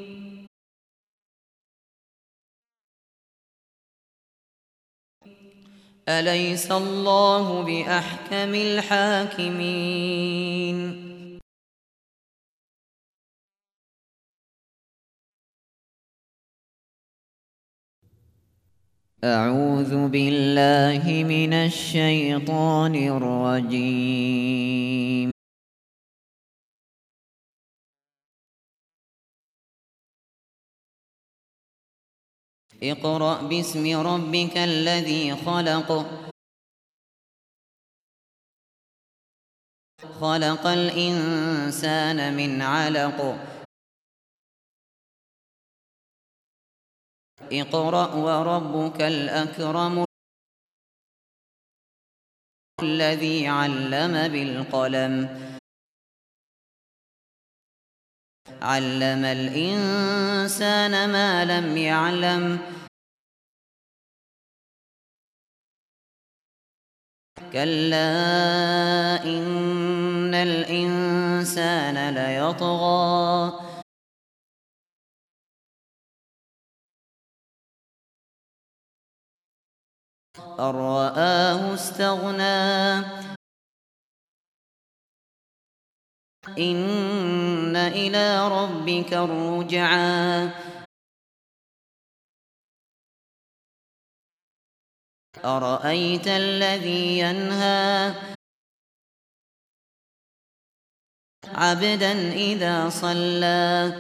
أليس الله بأحكم الحاكمين. أعوذ بالله من الشيطان الرجيم. اقرأ باسم ربك الذي خلق خلق الإنسان من علق اقرأ وربك الأكرم الذي علم بالقلم علم الإنسان ما لم يعلم كلا إن الإنسان ليطغى أن رآه استغنى إن إلى ربك الرجعى أرأيت الذي ينهى عبدا إذا صلى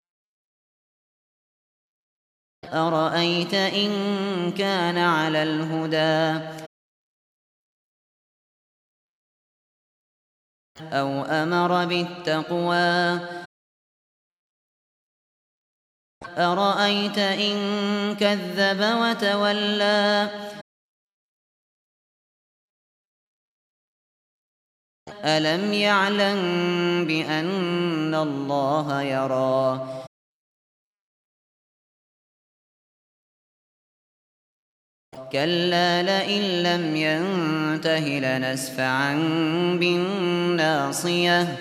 أرأيت إن كان على الهدى أو أمر بالتقوى أرأيت إن كذب وتولى ألم يعلم بأن الله يرى كلا لئن لم ينته لنسفعا بالناصية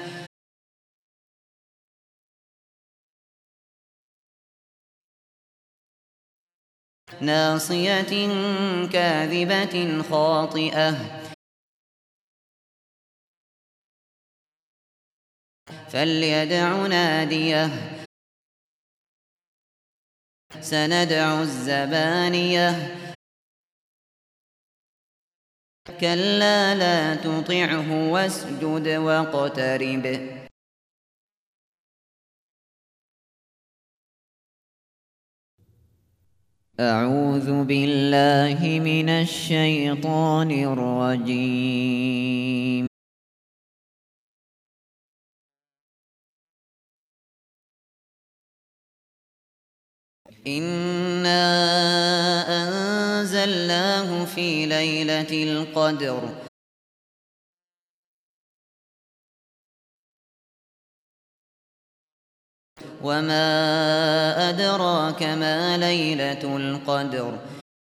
ناصية كاذبة خاطئة فليدع ناديه سندع الزبانية كلا لا تطعه واسجد واقترب أعوذ بالله من الشيطان الرجيم. إنا أنزلناه في ليلة القدر وما أدراك ما ليلة القدر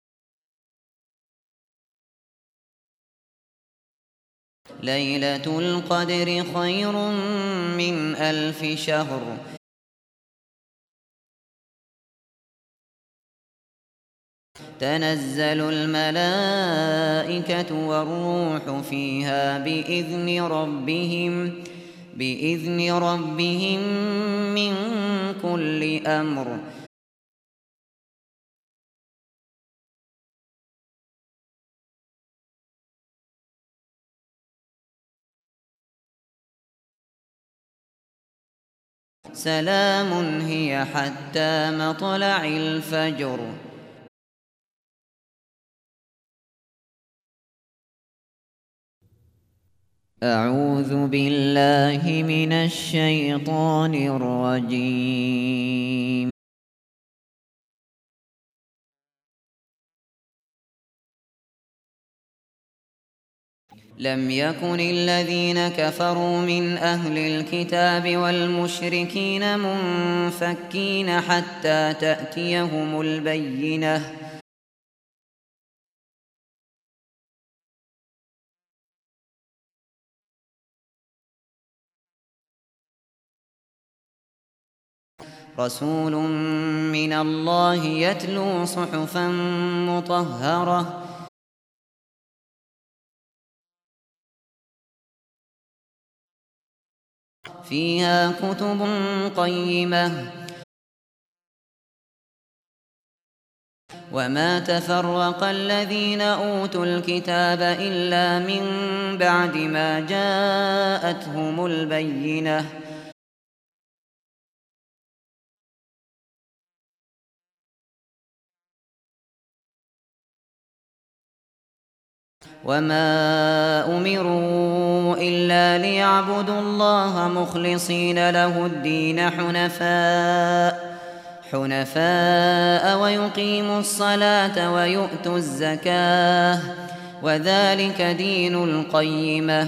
ليلة القدر خير من ألف شهر تنزل الملائكة والروح فيها بإذن ربهم بإذن ربهم من كل أمر سلام هي حتى مطلع الفجر. أعوذ بالله من الشيطان الرجيم. لم يكن الذين كفروا من أهل الكتاب والمشركين منفكين حتى تأتيهم البينة رسول من الله يتلو صحفا مطهرة فيها كتب قيمة وما تفرق الذين أوتوا الكتاب إلا من بعد ما جاءتهم البينة وما أمروا إلا ليعبدوا الله مخلصين له الدين حنفاء حنفاء ويقيموا الصلاة ويؤتوا الزكاة وذلك دين القيمة.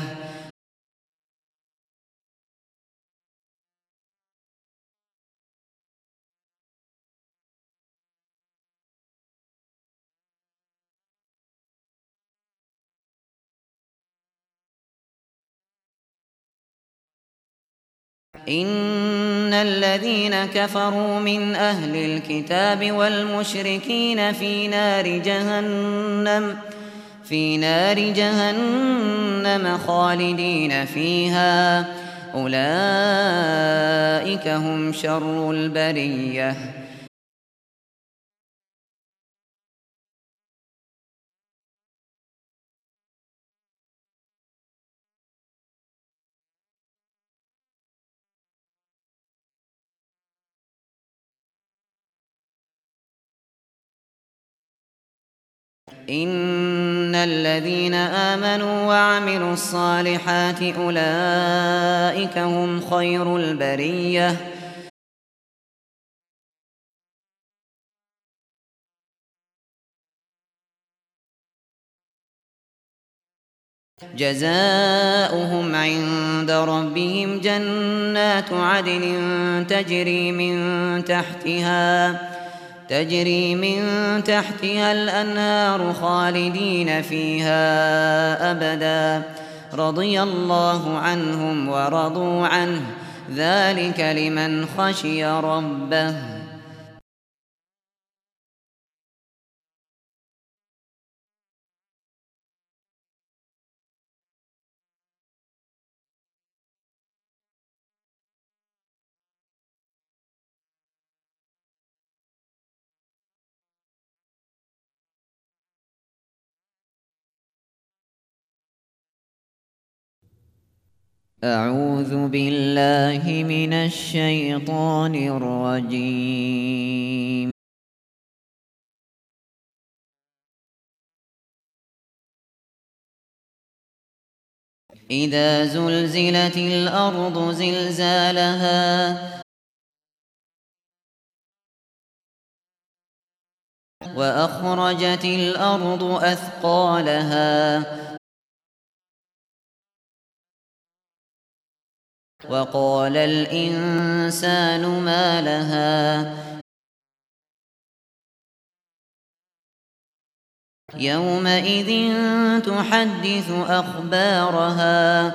إن الذين كفروا من أهل الكتاب والمشركين في نار جهنم في نار جهنم خالدين فيها أولئك هم شر البرية. إن الذين آمنوا وعملوا الصالحات أولئك هم خير البرية. جزاؤهم عند ربهم جنات عدن تجري من تحتها تجري من تحتها الأنهار خالدين فيها أبدا رضي الله عنهم ورضوا عنه ذلك لمن خشي ربه. أعوذ بالله من الشيطان الرجيم. إذا زلزلت الأرض زلزالها وأخرجت الأرض أثقالها وقال الإنسان ما لها يومئذ تحدث أخبارها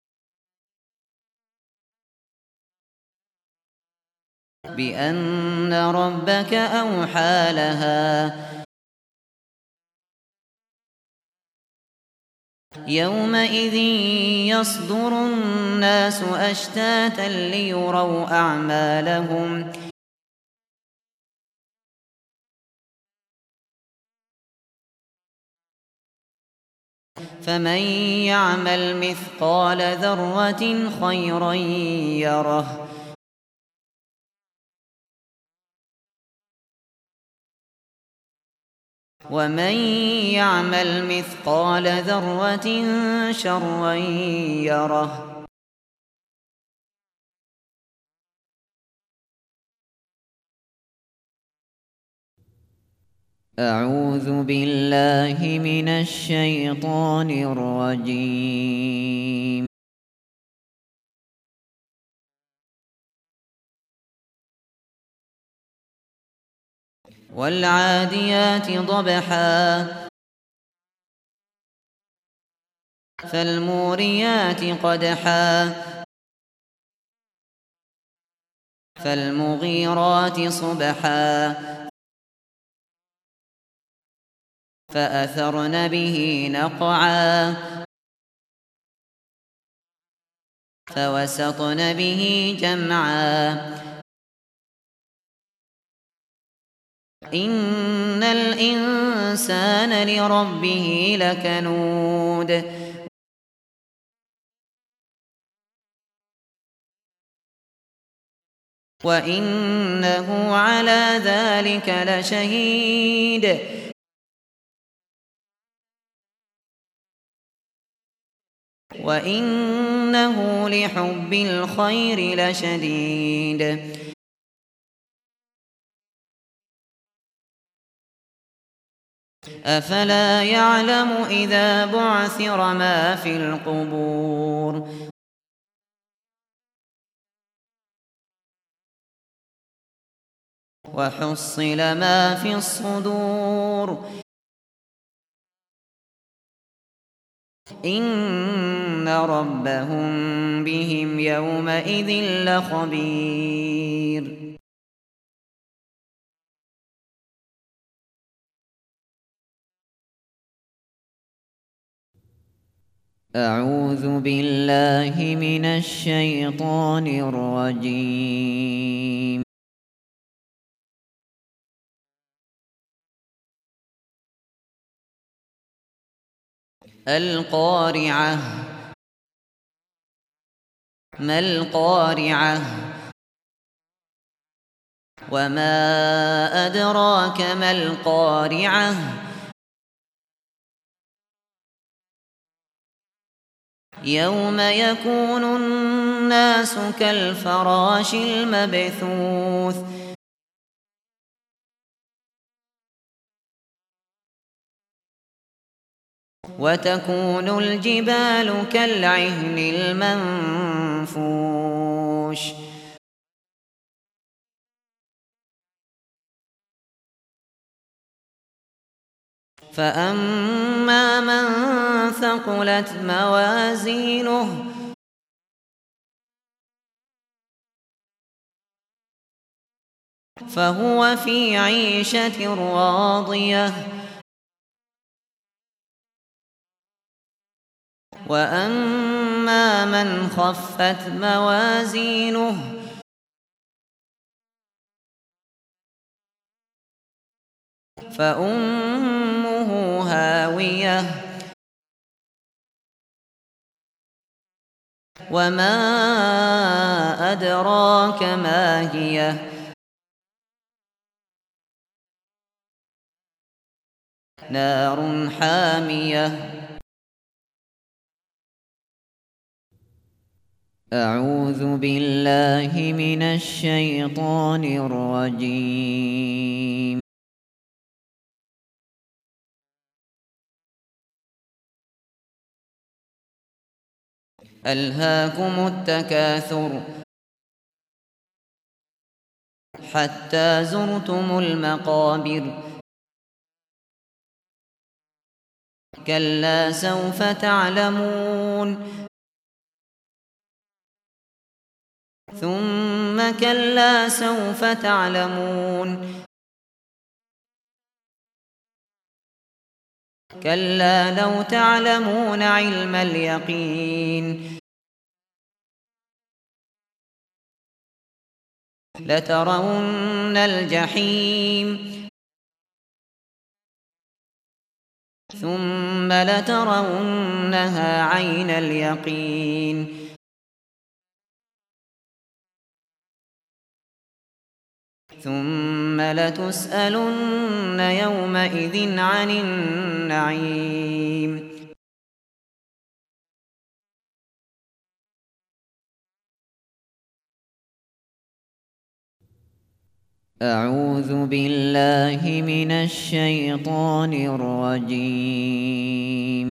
بأن ربك أوحى لها يومئذ يصدر الناس أشتاتا ليروا أعمالهم فمن يعمل مثقال ذرة خيرا يره ومن يعمل مثقال ذرة شرا يره. أعوذ بالله من الشيطان الرجيم. والعاديات ضبحا فالموريات قدحا فالمغيرات صبحا فأثرن به نقعا فوسطن به جمعا إن الإنسان لربه لكنود وإنه على ذلك لشهيد وإنه لحب الخير لشديد أفلا يعلم إذا بعثر ما في القبور وحصل ما في الصدور إن ربهم بهم يومئذ لخبير أعوذ بالله من الشيطان الرجيم القارعة ما القارعة وما أدراك ما القارعة يوم يكون الناس كالفراش المبثوث وتكون الجبال كالعهن المنفوش فأما من ثقلت موازينه فهو في عيشة راضية وأما من خفت موازينه فأمه هاوية وما أدراك ما هي نار حامية أعوذ بالله من الشيطان الرجيم ألهاكم التكاثر حتى زرتم المقابر كلا سوف تعلمون ثم كلا سوف تعلمون كلا لو تعلمون علم اليقين لترون الجحيم ثم لترونها عين اليقين ثم لتسألن يومئذ عن النعيم أعوذ بالله من الشيطان الرجيم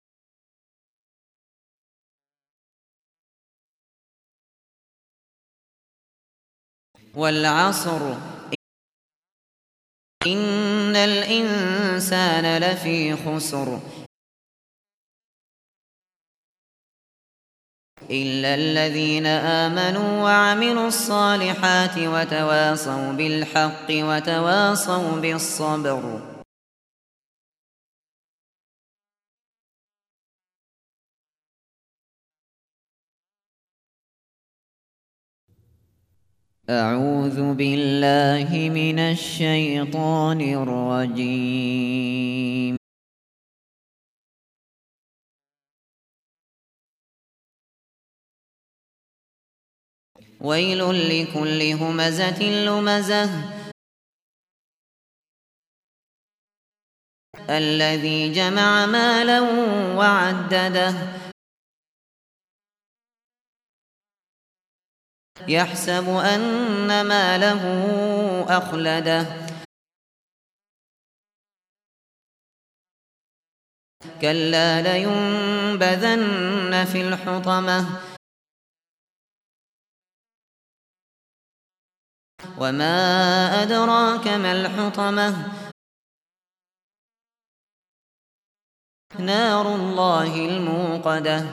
والعصر إن الإنسان لفي خسر إلا الذين آمنوا وعملوا الصالحات وتواصوا بالحق وتواصوا بالصبر أعوذ بالله من الشيطان الرجيم. ويل لكل همزة لمزة الذي جمع مالا وعدده يحسب أن ماله أخلده كلا لينبذن في الحطمة وما أدراك ما الحطمة نار الله الموقدة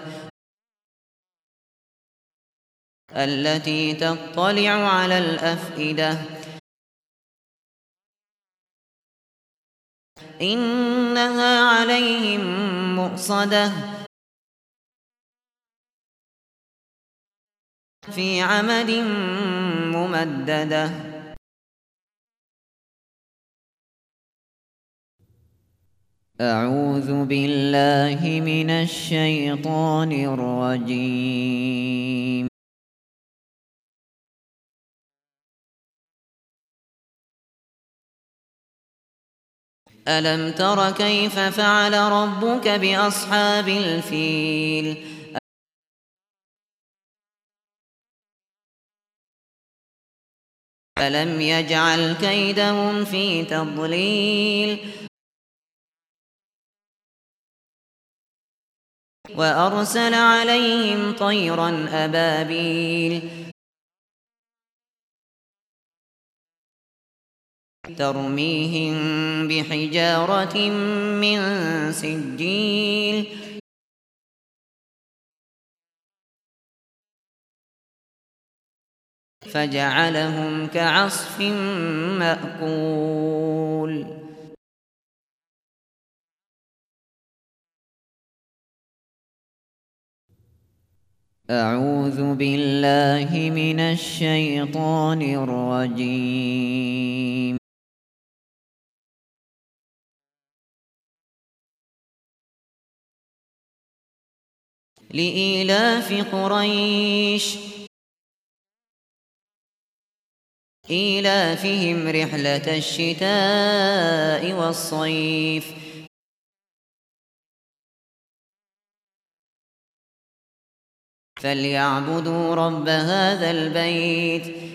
التي تطلع على الأفئدة إنها عليهم مؤصدة في عمد ممددة. أعوذ بالله من الشيطان الرجيم. ألم تر كيف فعل ربك بأصحاب الفيل ألم يجعل كيدهم في تضليل وأرسل عليهم طيرا أبابيل ترميهم بحجارة من سجيل فجعلهم كعصف مأكول. أعوذ بالله من الشيطان الرجيم. لإيلاف قريش إيلافهم رحلة الشتاء والصيف فليعبدوا رب هذا البيت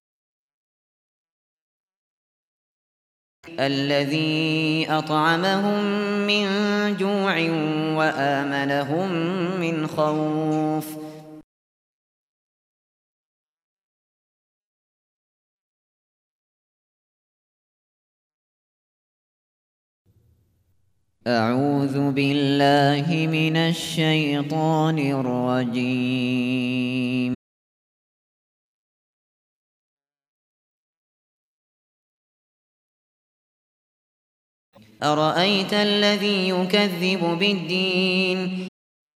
الذي أطعمهم من جوع وآمنهم من خوف. أعوذ بالله من الشيطان الرجيم. أرأيت الذي يكذب بالدين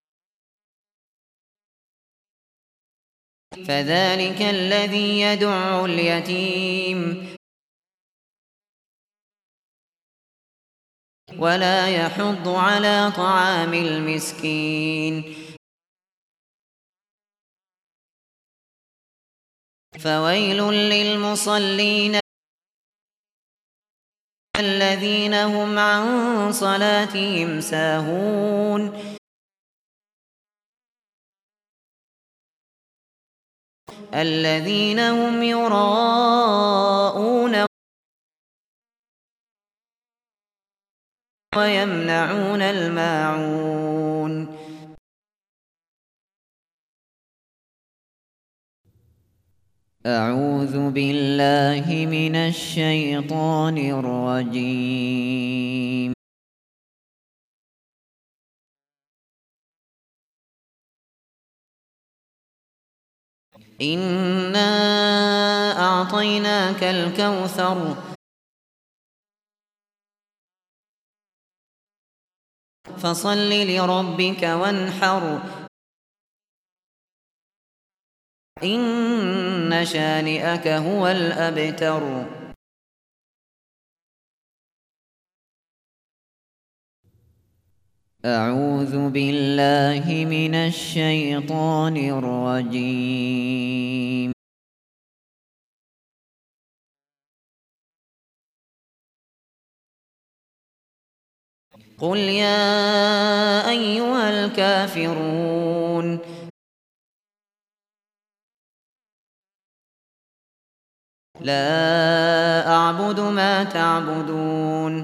فذلك الذي يدع اليتيم ولا يحض على طعام المسكين فويل للمصلين الذين هم عن صلاتهم ساهون الذين هم يراءون ويمنعون الماعون. أعوذ بالله من الشيطان الرجيم. إنا أعطيناك الكوثر فصل لربك وانحر إن شانئك هو الأبتر. أعوذ بالله من الشيطان الرجيم. قل يا أيها الكافرون لا أعبد ما تعبدون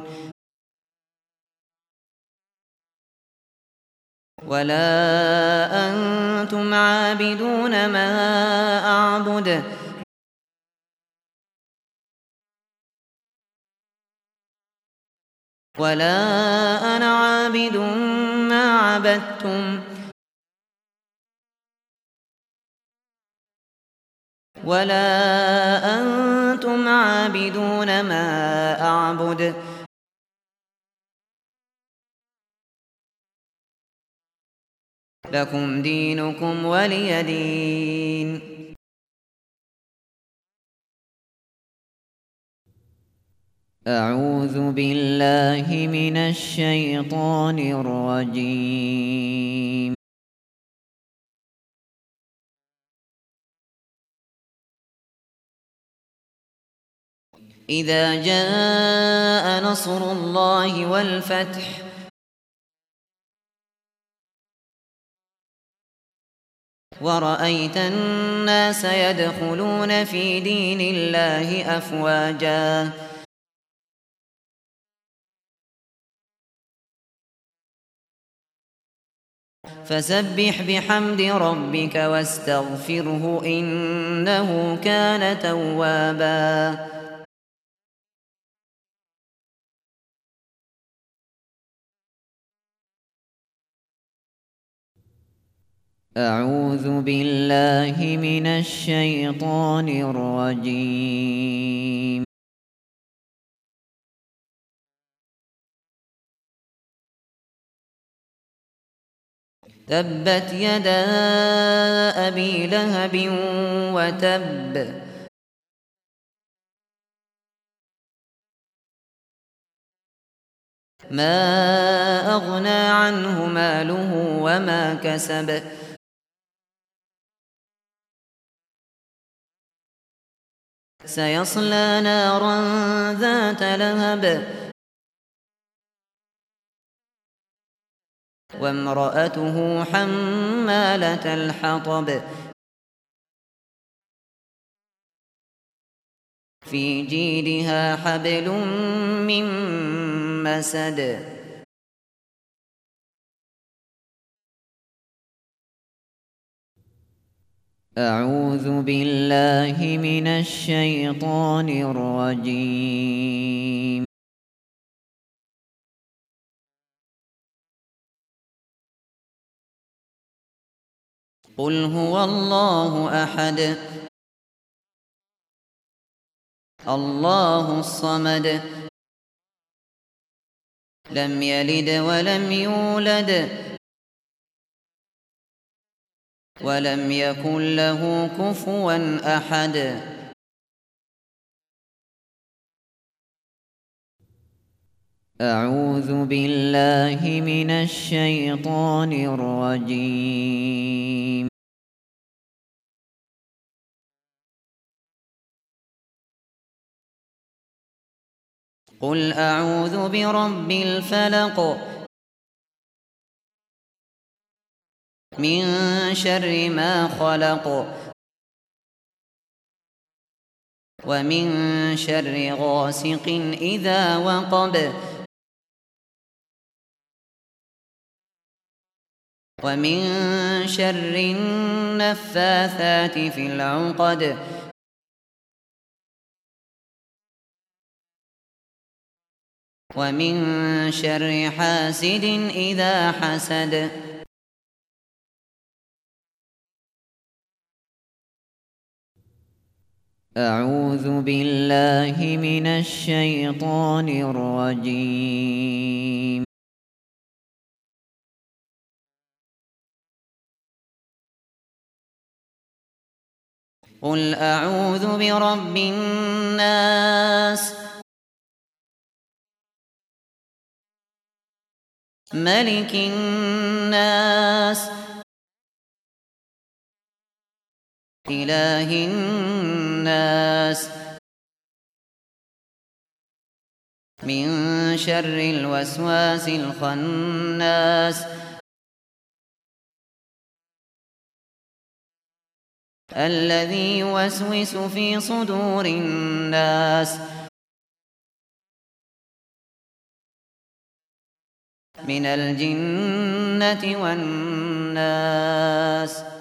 ولا أنتم عابدون ما أعبد ولا أنا عابد ما عبدتم ولا أنتم عابدون ما أعبد لكم دينكم ولي دين. أعوذ بالله من الشيطان الرجيم. إذا جاء نصر الله والفتح ورأيت الناس يدخلون في دين الله أفواجا فسبح بحمد ربك واستغفره إنه كان توابا. أعوذ بالله من الشيطان الرجيم. تبت يدا أبي لهب وتب ما أغنى عنه ماله وما كسب سيصلى نارا ذات لهب وامرأته حمالة الحطب في جيدها حبل من مسد. أعوذ بالله من الشيطان الرجيم. قل هو الله أحد الله الصمد لم يلد ولم يولد ولم يكن له كفوا أحد. أعوذ بالله من الشيطان الرجيم. قل أعوذ برب الفلق من شر ما خلق ومن شر غاسق إذا وقب ومن شر النفاثات في العقد ومن شر حاسد إذا حسد. أعوذ بالله من الشيطان الرجيم. قل أعوذ برب الناس ملك الناس إله الناس من شر الوسواس الخناس الذي يوسوس في صدور الناس من الجنة والناس